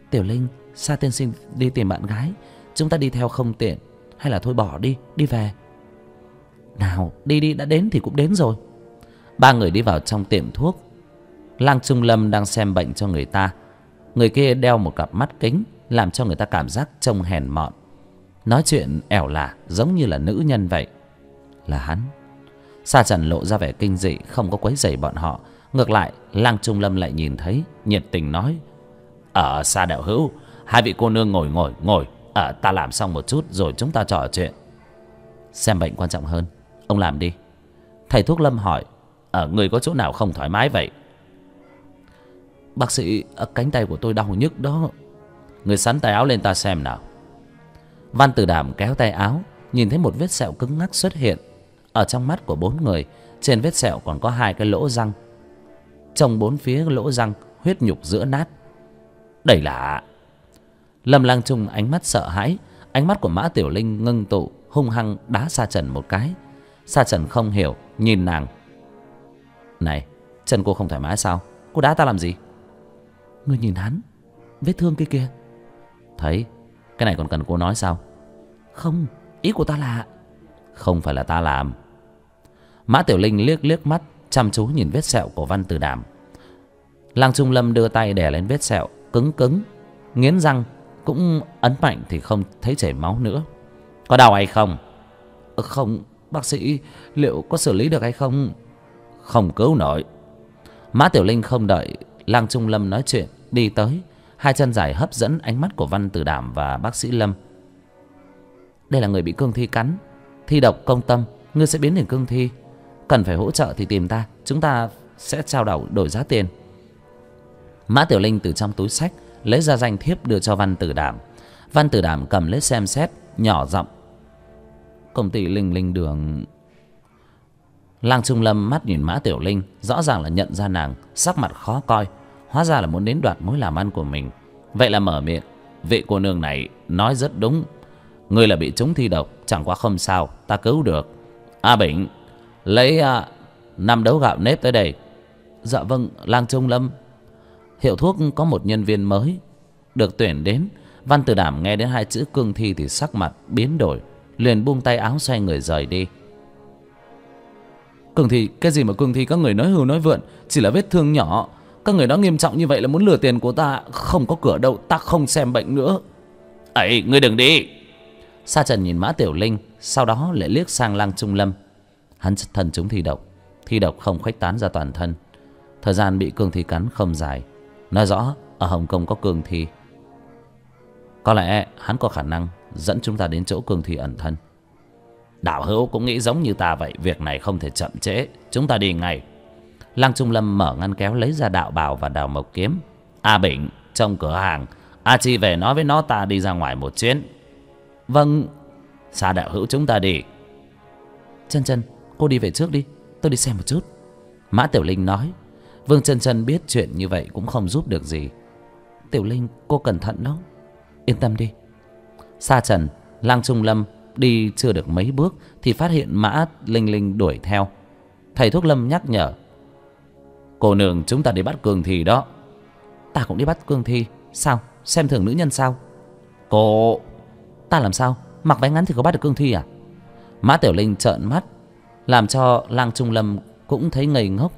Tiểu Linh, Sa tiên sinh đi tìm bạn gái, chúng ta đi theo không tiện, hay là thôi bỏ đi, đi về. Nào, đi đi, đã đến thì cũng đến rồi. Ba người đi vào trong tiệm thuốc. Lang Trung Lâm đang xem bệnh cho người ta. Người kia đeo một cặp mắt kính, làm cho người ta cảm giác trông hèn mọn, nói chuyện ẻo lả giống như là nữ nhân vậy. Là hắn. Sa Trần lộ ra vẻ kinh dị, không có quấy rầy bọn họ. Ngược lại, Lang Trung Lâm lại nhìn thấy, nhiệt tình nói: Sa đạo hữu, hai vị cô nương ngồi. Ta làm xong một chút rồi chúng ta trò chuyện. Xem bệnh quan trọng hơn, ông làm đi. Thầy thuốc Lâm hỏi: Người có chỗ nào không thoải mái vậy? Bác sĩ, cánh tay của tôi đau nhức đó. Người xắn tay áo lên ta xem nào. Văn Tử Đảm kéo tay áo, nhìn thấy một vết sẹo cứng ngắc xuất hiện ở trong mắt của bốn người. Trên vết sẹo còn có 2 cái lỗ răng. Trong 4 phía lỗ răng, huyết nhục giữa nát. Đây là... Lâm Lang Trung ánh mắt sợ hãi. Ánh mắt của Mã Tiểu Linh ngưng tụ, hung hăng đá Sa Trần một cái. Sa Trần không hiểu, nhìn nàng: Này, chân cô không thoải mái sao? Cô đá ta làm gì? Ngươi nhìn hắn, vết thương kia kìa. Thấy, cái này còn cần cô nói sao? Không, ý của ta là... Không phải là ta làm. Mã Tiểu Linh liếc mắt chăm chú nhìn vết sẹo của Văn Tử Đảm. Lang Trung Lâm đưa tay đè lên vết sẹo, cứng, nghiến răng, cũng ấn mạnh thì không thấy chảy máu nữa. Có đau hay không? Không, bác sĩ, liệu có xử lý được hay không? Không cứu nổi. Mã Tiểu Linh không đợi Lang Trung Lâm nói chuyện, đi tới, 2 chân dài hấp dẫn ánh mắt của Văn Tử Đảm và bác sĩ Lâm. Đây là người bị cương thi cắn, thi độc công tâm, ngươi sẽ biến thành cương thi. Cần phải hỗ trợ thì tìm ta, chúng ta sẽ trao đổi giá tiền. Mã Tiểu Linh từ trong túi xách lấy ra danh thiếp đưa cho Văn Tử Đảm. Văn Tử Đảm cầm lấy xem xét, nhỏ giọng: Công ty Linh Linh Đường. Lang Trung Lâm mắt nhìn Mã Tiểu Linh, rõ ràng là nhận ra nàng, sắc mặt khó coi. Hóa ra là muốn đến đoạt mối làm ăn của mình. Vậy là mở miệng: Vị cô nương này nói rất đúng. Ngươi là bị trúng thi độc, chẳng qua không sao, ta cứu được. A Bỉnh, lấy 5 đấu gạo nếp tới đây. Dạ vâng, Lang Trung Lâm. Hiệu thuốc có một nhân viên mới được tuyển đến. Văn Tử Đảm nghe đến 2 chữ cương thi thì sắc mặt biến đổi, liền buông tay áo xoay người rời đi. Cương thi? Cái gì mà cương thi? Các người nói hưu nói vượn, chỉ là vết thương nhỏ. Các người nói nghiêm trọng như vậy là muốn lừa tiền của ta. Không có cửa đâu, ta không xem bệnh nữa. Ấy, ngươi đừng đi. Sa Trần nhìn Mã Tiểu Linh, sau đó lại liếc sang Lang Trung Lâm. Hắn thân chúng thi độc, thi độc không khuếch tán ra toàn thân. Thời gian bị cương thi cắn không dài, nói rõ ở Hồng Kông có cương thi. Có lẽ hắn có khả năng dẫn chúng ta đến chỗ cương thi ẩn thân. Đạo hữu cũng nghĩ giống như ta vậy, việc này không thể chậm trễ, chúng ta đi ngay. Lang Trung Lâm mở ngăn kéo lấy ra đạo bào và đào mộc kiếm. A Bỉnh, trong cửa hàng, A Chi về nói với nó ta đi ra ngoài một chuyến. Vâng. Sa đạo hữu, chúng ta đi. Chân, cô đi về trước đi, tôi đi xem một chút. Mã Tiểu Linh nói. Vương Chân biết chuyện như vậy cũng không giúp được gì. Tiểu Linh, cô cẩn thận đó. Yên tâm đi. Sa Trần, Lang Trung Lâm đi chưa được mấy bước thì phát hiện Mã Linh Linh đuổi theo. Thầy thuốc Lâm nhắc nhở: Cô nương, chúng ta đi bắt cương thi đó. Ta cũng đi bắt cương thi. Sao, xem thường nữ nhân sao? Cô... Ta làm sao? Mặc váy ngắn thì có bắt được cương thi à? Mã Tiểu Linh trợn mắt, làm cho Lang Trung Lâm cũng thấy ngây ngốc.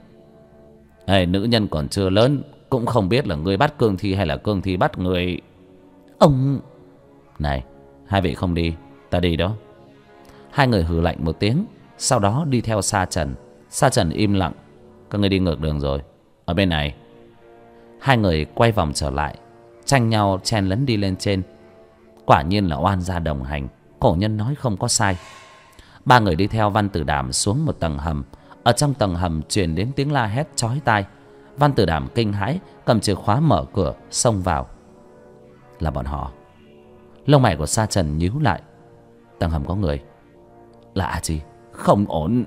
Ê, nữ nhân còn chưa lớn, cũng không biết là ngươi bắt cương thi hay là cương thi bắt người. Ông... Này, hai vị không đi, ta đi đó. Hai người hừ lạnh một tiếng, sau đó đi theo Sa Trần. Sa Trần im lặng. Các ngươi đi ngược đường rồi, ở bên này. Hai người quay vòng trở lại, tranh nhau chen lấn đi lên trên. Quả nhiên là oan gia đồng hành, cổ nhân nói không có sai. Ba người đi theo Văn Tử Đảm xuống một tầng hầm. Ở trong tầng hầm truyền đến tiếng la hét chói tai. Văn Tử Đảm kinh hãi, cầm chìa khóa mở cửa xông vào. Là bọn họ. Lông mày của Sa Trần nhíu lại. Tầng hầm có người. Lạ gì? Không ổn.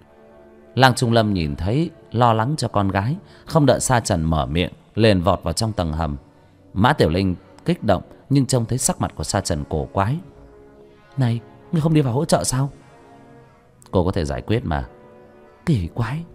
Lang Trung Lâm nhìn thấy, lo lắng cho con gái, không đợi Sa Trần mở miệng, liền vọt vào trong tầng hầm. Mã Tiểu Linh kích động, nhưng trông thấy sắc mặt của Sa Trần cổ quái. Này, ngươi không đi vào hỗ trợ sao? Cô có thể giải quyết mà. Kỳ quái.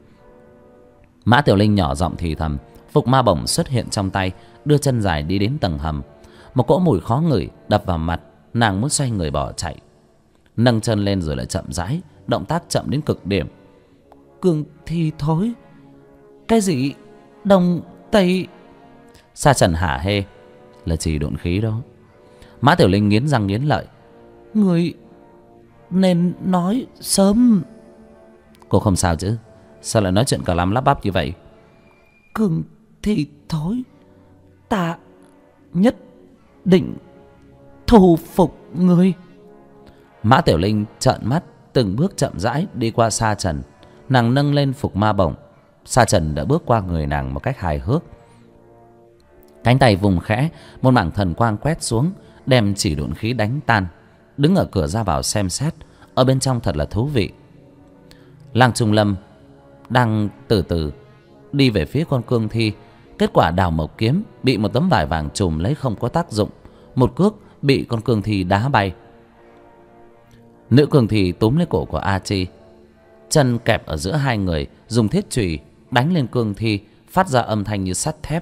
Mã Tiểu Linh nhỏ giọng thì thầm. Phục ma bổng xuất hiện trong tay, đưa chân dài đi đến tầng hầm. Một cỗ mùi khó ngửi đập vào mặt, nàng muốn xoay người bỏ chạy. Nâng chân lên rồi lại chậm rãi, động tác chậm đến cực điểm. Cương thi thối. Cái gì? Đông Tây? Sa Trần hả hê. Là chỉ độn khí đó. Mã Tiểu Linh nghiến răng nghiến lợi. Người nên nói sớm. Cô không sao chứ? Sao lại nói chuyện cả lắm lắp bắp như vậy? Cương thi thối. Ta nhất định thu phục người. Mã Tiểu Linh trợn mắt, từng bước chậm rãi đi qua Sa Trần. Nàng nâng lên phục ma bổng. Sa Trần đã bước qua người nàng một cách hài hước. Cánh tay vùng khẽ, một mảng thần quang quét xuống, đem chỉ độn khí đánh tan. Đứng ở cửa ra vào xem xét, ở bên trong thật là thú vị. Lang Trung Lâm đang từ từ đi về phía con cương thi. Kết quả đào mộc kiếm bị một tấm vải vàng trùm lấy không có tác dụng. Một cước bị con cương thi đá bay. Nữ cương thi túm lấy cổ của A Chi, chân kẹp ở giữa hai người, dùng thiết chùy đánh lên cương thi, phát ra âm thanh như sắt thép.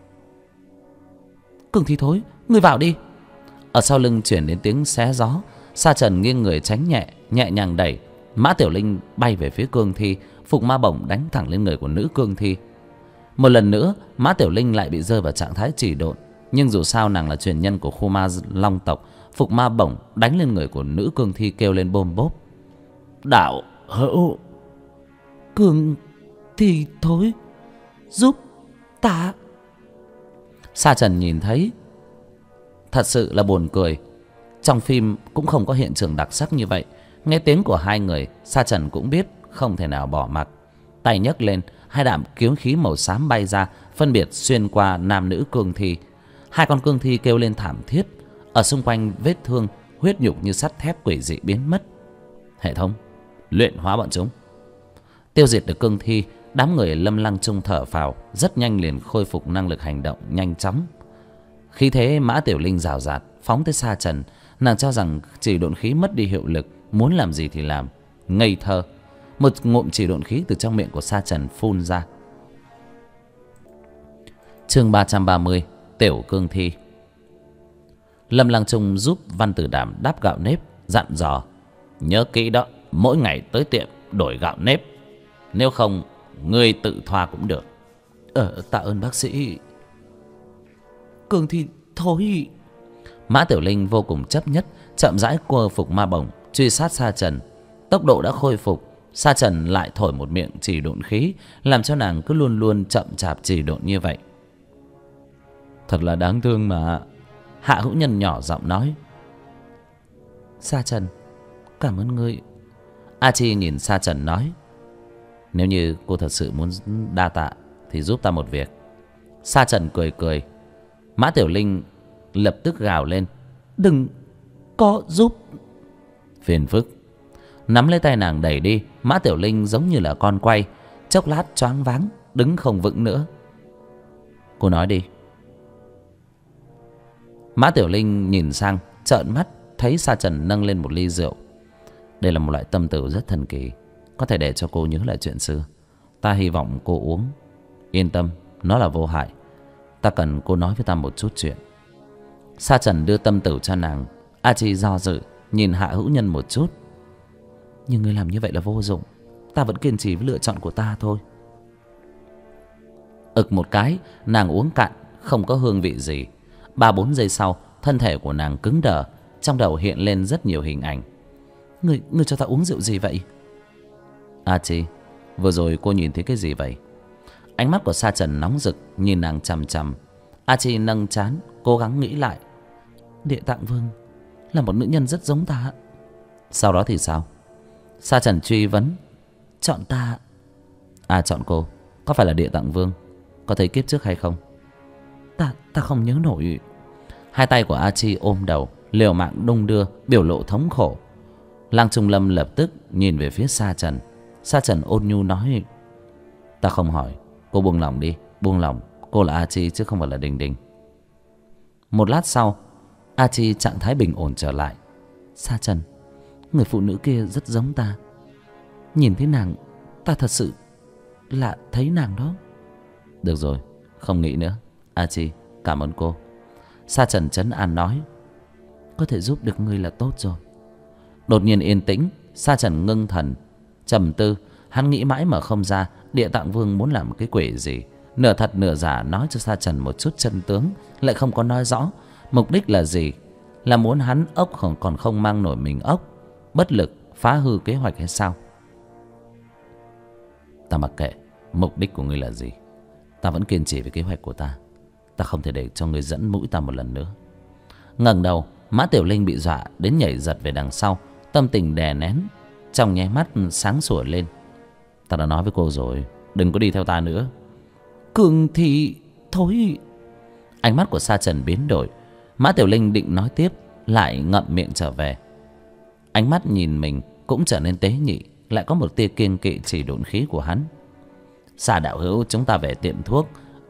Cương thi thối, ngươi vào đi. Ở sau lưng chuyển đến tiếng xé gió. Sa Trần nghiêng người tránh nhẹ nhàng đẩy. Mã Tiểu Linh bay về phía cương thi, phục ma bổng đánh thẳng lên người của nữ cương thi. Một lần nữa Mã Tiểu Linh lại bị rơi vào trạng thái chỉ độn. Nhưng dù sao nàng là truyền nhân của khu ma long tộc, phục ma bổng đánh lên người của nữ cương thi kêu lên bôm bốp. Đạo hữu. Cương thi thối, giúp ta. Sa Trần nhìn thấy, thật sự là buồn cười. Trong phim cũng không có hiện trường đặc sắc như vậy. Nghe tiếng của hai người, Sa Trần cũng biết không thể nào bỏ mặc. Tay nhấc lên, hai đạm kiếm khí màu xám bay ra, phân biệt xuyên qua nam nữ cương thi. Hai con cương thi kêu lên thảm thiết. Ở xung quanh vết thương, huyết nhục như sắt thép quỷ dị biến mất. Hệ thống luyện hóa bọn chúng. Tiêu diệt được cương thi, đám người Lâm Lăng Trung thở phào, rất nhanh liền khôi phục năng lực hành động nhanh chóng. Khí thế Mã Tiểu Linh rào rạt phóng tới Sa Trần. Nàng cho rằng chỉ độn khí mất đi hiệu lực, muốn làm gì thì làm. Ngây thơ. Một ngụm chỉ độn khí từ trong miệng của Sa Trần phun ra. Chương 330, Tiểu Cương Thi. Lâm Lăng Trung giúp Văn Tử Đảm đáp gạo nếp, dặn dò: nhớ kỹ đó, mỗi ngày tới tiệm đổi gạo nếp, nếu không ngươi tự thoa cũng được. Tạ ơn bác sĩ. Cương thi thối. Mã Tiểu Linh vô cùng chấp nhất, chậm rãi quơ phục ma bổng truy sát Sa Trần. Tốc độ đã khôi phục. Sa Trần lại thổi một miệng chỉ độn khí, làm cho nàng cứ luôn luôn chậm chạp chỉ độn như vậy. Thật là đáng thương mà. Hạ Hữu Nhân nhỏ giọng nói. Sa Trần, cảm ơn ngươi. A Chi nhìn Sa Trần nói, nếu như cô thật sự muốn đa tạ thì giúp ta một việc. Sa Trần cười cười. Mã Tiểu Linh lập tức gào lên, đừng có giúp. Phiền phức. Nắm lấy tay nàng đẩy đi. Mã Tiểu Linh giống như là con quay, chốc lát choáng váng, đứng không vững nữa. Cô nói đi. Mã Tiểu Linh nhìn sang, trợn mắt thấy Sa Trần nâng lên một ly rượu. Đây là một loại tâm tử rất thần kỳ, có thể để cho cô nhớ lại chuyện xưa. Ta hy vọng cô uống. Yên tâm, nó là vô hại. Ta cần cô nói với ta một chút chuyện. Sa Trần đưa tâm tử cho nàng. A Chi do dự, nhìn Hạ Hữu Nhân một chút. Nhưng ngươi làm như vậy là vô dụng. Ta vẫn kiên trì với lựa chọn của ta thôi. Ực một cái, nàng uống cạn, không có hương vị gì. 3-4 giây sau, thân thể của nàng cứng đờ. Trong đầu hiện lên rất nhiều hình ảnh. Ngươi cho ta uống rượu gì vậy? A Chi, vừa rồi cô nhìn thấy cái gì vậy? Ánh mắt của Sa Trần nóng rực, nhìn nàng chằm chằm. A Chi nâng trán, cố gắng nghĩ lại. Địa Tạng Vương là một nữ nhân rất giống ta. Sau đó thì sao? Sa Trần truy vấn. Chọn ta. À, chọn cô. Có phải là Địa Tạng Vương? Có thấy kiếp trước hay không? Ta không nhớ nổi. Hai tay của A Chi ôm đầu, liều mạng đung đưa, biểu lộ thống khổ. Lang Trung Lâm lập tức nhìn về phía Sa Trần. Sa Trần ôn nhu nói, ta không hỏi, cô buông lòng đi. Buông lòng, cô là A Chi chứ không phải là Đình Đình. Một lát sau, A Chi trạng thái bình ổn trở lại. Sa Trần, người phụ nữ kia rất giống ta. Nhìn thấy nàng, ta thật sự là thấy nàng đó. Được rồi, không nghĩ nữa. A Chi, cảm ơn cô. Sa Trần trấn an nói: có thể giúp được ngươi là tốt rồi. Đột nhiên yên tĩnh. Sa Trần ngưng thần trầm tư. Hắn nghĩ mãi mà không ra Địa Tạng Vương muốn làm cái quỷ gì. Nửa thật nửa giả nói cho Sa Trần một chút chân tướng, lại không có nói rõ mục đích là gì. Là muốn hắn ốc còn không mang nổi mình ốc, bất lực phá hư kế hoạch hay sao? Ta mặc kệ mục đích của ngươi là gì, ta vẫn kiên trì với kế hoạch của ta. Ta không thể để cho ngươi dẫn mũi ta một lần nữa. Ngẩng đầu, Mã Tiểu Linh bị dọa đến nhảy giật về đằng sau, tâm tình đè nén trong nháy mắt sáng sủa lên. Ta đã nói với cô rồi, đừng có đi theo ta nữa. Cường thì thôi. Ánh mắt của Sa Trần biến đổi. Mã Tiểu Linh định nói tiếp, lại ngậm miệng trở về. Ánh mắt nhìn mình cũng trở nên tế nhị, lại có một tia kiêng kỵ chỉ độn khí của hắn. Sa đạo hữu, chúng ta về tiệm thuốc.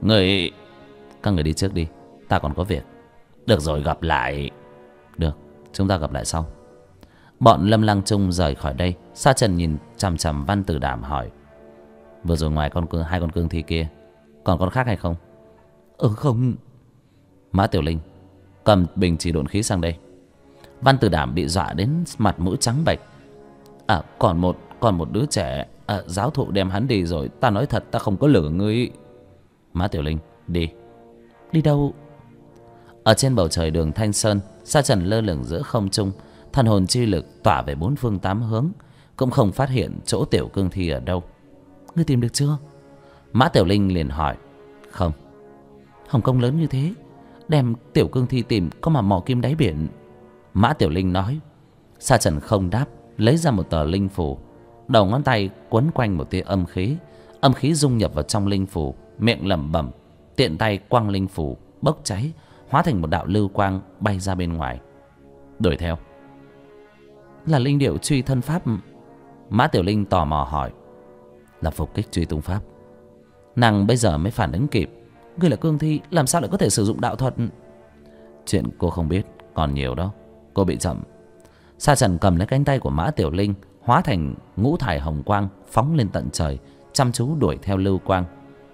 Các người đi trước đi, ta còn có việc. Được rồi, gặp lại. Được, chúng ta gặp lại sau. Bọn Lâm Lăng Trung rời khỏi đây. Sa Trần nhìn chằm chằm Văn Tử Đảm hỏi: vừa rồi ngoài hai con cương thi kia, còn con khác hay không? Không. Mã Tiểu Linh cầm bình chỉ độn khí sang đây. Văn Tử Đảm bị dọa đến mặt mũi trắng bệch. Còn một đứa trẻ. Giáo thụ đem hắn đi rồi. Ta nói thật, ta không có lừa ngươi. Mã Tiểu Linh, đi. Đi đâu? Ở trên bầu trời đường Thanh Sơn, Sa Trần lơ lửng giữa không trung, thần hồn chi lực tỏa về bốn phương tám hướng, cũng không phát hiện chỗ tiểu cương thi ở đâu. Ngươi tìm được chưa? Mã Tiểu Linh liền hỏi. Không. Hồng Kông lớn như thế, đem tiểu cương thi tìm có mà mò kim đáy biển. Mã Tiểu Linh nói. Sa Trần không đáp, lấy ra một tờ linh phù, đầu ngón tay quấn quanh một tia âm khí. Âm khí dung nhập vào trong linh phù, miệng lẩm bẩm, tiện tay quăng linh phù bốc cháy, hóa thành một đạo lưu quang bay ra bên ngoài. Đuổi theo. Là linh điệu truy thân pháp. Mã Tiểu Linh tò mò hỏi. Là phục kích truy tung pháp. Nàng bây giờ mới phản ứng kịp. Ngươi là cương thi, làm sao lại có thể sử dụng đạo thuật? Chuyện cô không biết còn nhiều đó, cô bị chậm. Sa Trần cầm lấy cánh tay của Mã Tiểu Linh, hóa thành ngũ thải hồng quang phóng lên tận trời, chăm chú đuổi theo lưu quang.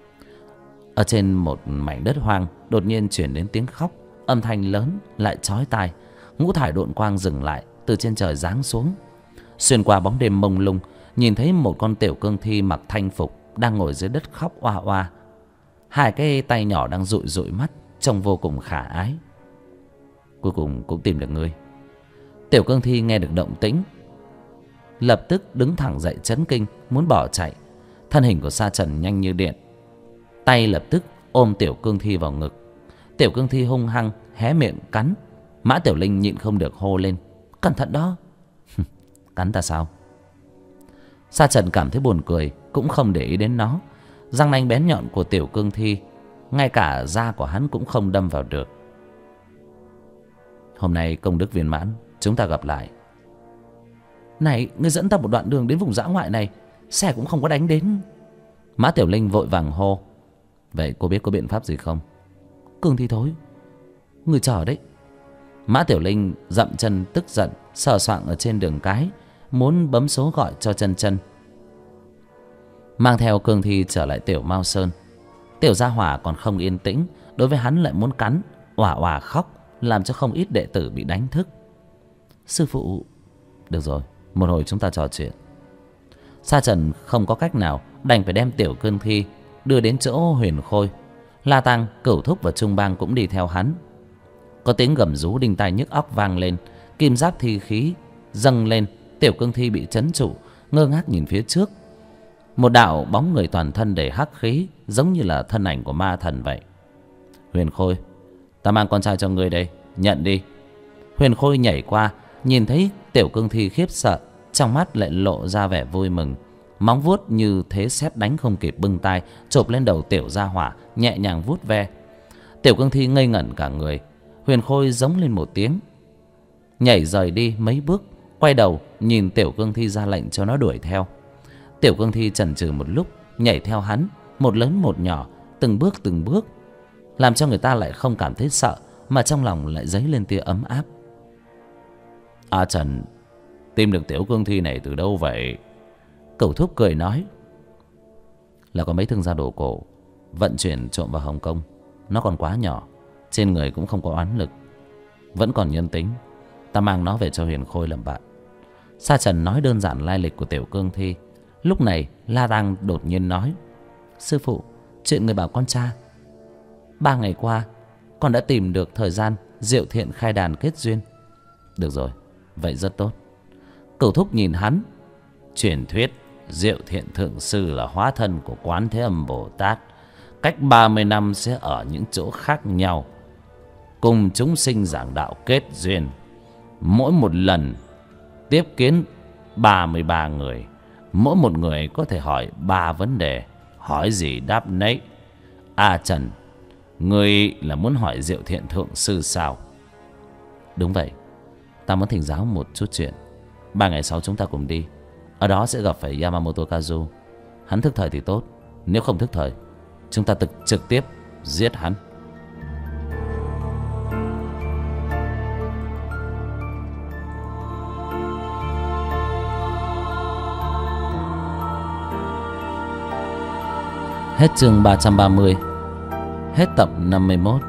Ở trên một mảnh đất hoang, đột nhiên chuyển đến tiếng khóc, âm thanh lớn lại chói tai. Ngũ thải độn quang dừng lại, từ trên trời giáng xuống. Xuyên qua bóng đêm mông lung, nhìn thấy một con tiểu cương thi mặc thanh phục đang ngồi dưới đất khóc oa oa. Hai cái tay nhỏ đang dụi dụi mắt, trông vô cùng khả ái. Cuối cùng cũng tìm được ngươi. Tiểu cương thi nghe được động tĩnh, lập tức đứng thẳng dậy chấn kinh, muốn bỏ chạy. Thân hình của Sa Trần nhanh như điện, tay lập tức ôm tiểu cương thi vào ngực. Tiểu cương thi hung hăng hé miệng cắn. Mã Tiểu Linh nhịn không được hô lên. Cẩn thận đó. Cắn ta sao? Sa Trần cảm thấy buồn cười, cũng không để ý đến nó. Răng nanh bén nhọn của tiểu cương thi, ngay cả da của hắn cũng không đâm vào được. Hôm nay công đức viên mãn, chúng ta gặp lại. Này, ngươi dẫn ta một đoạn đường đến vùng dã ngoại này, xe cũng không có đánh đến. Mã Tiểu Linh vội vàng hô. Vậy cô biết có biện pháp gì không? Cương thi thối, người chờ đấy. Mã Tiểu Linh dậm chân tức giận, sờ soạng ở trên đường cái, muốn bấm số gọi cho Chân Chân, mang theo cương thi trở lại Tiểu Mao Sơn. Tiểu gia hỏa còn không yên tĩnh, đối với hắn lại muốn cắn, òa òa khóc, làm cho không ít đệ tử bị đánh thức. Sư phụ. Được rồi, một hồi chúng ta trò chuyện. Sa Trần không có cách nào, đành phải đem tiểu cương thi đưa đến chỗ Huyền Khôi. La Tăng, Cửu Thúc và Trung Bang cũng đi theo hắn. Có tiếng gầm rú đinh tai nhức óc vang lên, kim giáp thi khí dâng lên. Tiểu cương thi bị trấn trụ, ngơ ngác nhìn phía trước. Một đạo bóng người toàn thân đầy hắc khí, giống như là thân ảnh của ma thần vậy. Huyền Khôi, ta mang con trai cho ngươi đây, nhận đi. Huyền Khôi nhảy qua, nhìn thấy tiểu cương thi khiếp sợ, trong mắt lại lộ ra vẻ vui mừng. Móng vuốt như thế sét đánh không kịp bưng tay, chộp lên đầu tiểu gia hỏa, nhẹ nhàng vuốt ve. Tiểu cương thi ngây ngẩn cả người. Huyền Khôi giống lên một tiếng, nhảy rời đi mấy bước, quay đầu nhìn tiểu cương thi ra lệnh cho nó đuổi theo. Tiểu cương thi chần chừ một lúc, nhảy theo hắn, một lớn một nhỏ, từng bước, làm cho người ta lại không cảm thấy sợ, mà trong lòng lại dấy lên tia ấm áp. A Trần, tìm được tiểu cương thi này từ đâu vậy? Cửu Thúc cười nói. Là có mấy thương gia đồ cổ vận chuyển trộm vào Hồng Kông. Nó còn quá nhỏ, trên người cũng không có oán lực, vẫn còn nhân tính. Ta mang nó về cho Huyền Khôi làm bạn. Sa Trần nói đơn giản lai lịch của Tiểu Cương Thi. Lúc này La Tăng đột nhiên nói: sư phụ, chuyện người bảo con tra. 3 ngày qua con đã tìm được thời gian Diệu Thiện khai đàn kết duyên. Được rồi, vậy rất tốt. Cửu thúc nhìn hắn. Truyền thuyết Diệu Thiện thượng sư là hóa thân của Quán Thế Âm Bồ Tát, cách 30 năm sẽ ở những chỗ khác nhau cùng chúng sinh giảng đạo kết duyên. Mỗi một lần tiếp kiến 33 người, mỗi một người có thể hỏi 3 vấn đề, hỏi gì đáp nấy. Trần, ngươi là muốn hỏi Diệu Thiện thượng sư sao? Đúng vậy, ta muốn thỉnh giáo một chút chuyện. 3 ngày sau chúng ta cùng đi. Ở đó sẽ gặp phải Yamamoto Kazu. Hắn thức thời thì tốt, nếu không thức thời, chúng ta trực tiếp giết hắn. Hết chương 330. Hết tập 51.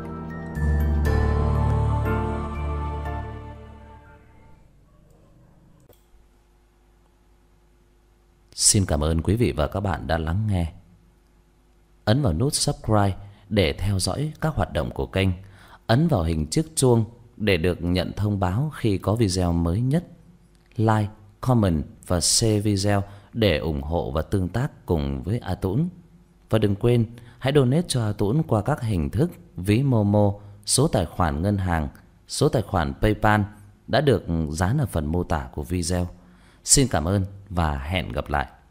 Xin cảm ơn quý vị và các bạn đã lắng nghe. Ấn vào nút subscribe để theo dõi các hoạt động của kênh. Ấn vào hình chiếc chuông để được nhận thông báo khi có video mới nhất. Like, comment và share video để ủng hộ và tương tác cùng với A Tũng. Và đừng quên hãy donate cho A Tũng qua các hình thức ví Momo, số tài khoản ngân hàng, số tài khoản PayPal đã được dán ở phần mô tả của video. Xin cảm ơn và hẹn gặp lại.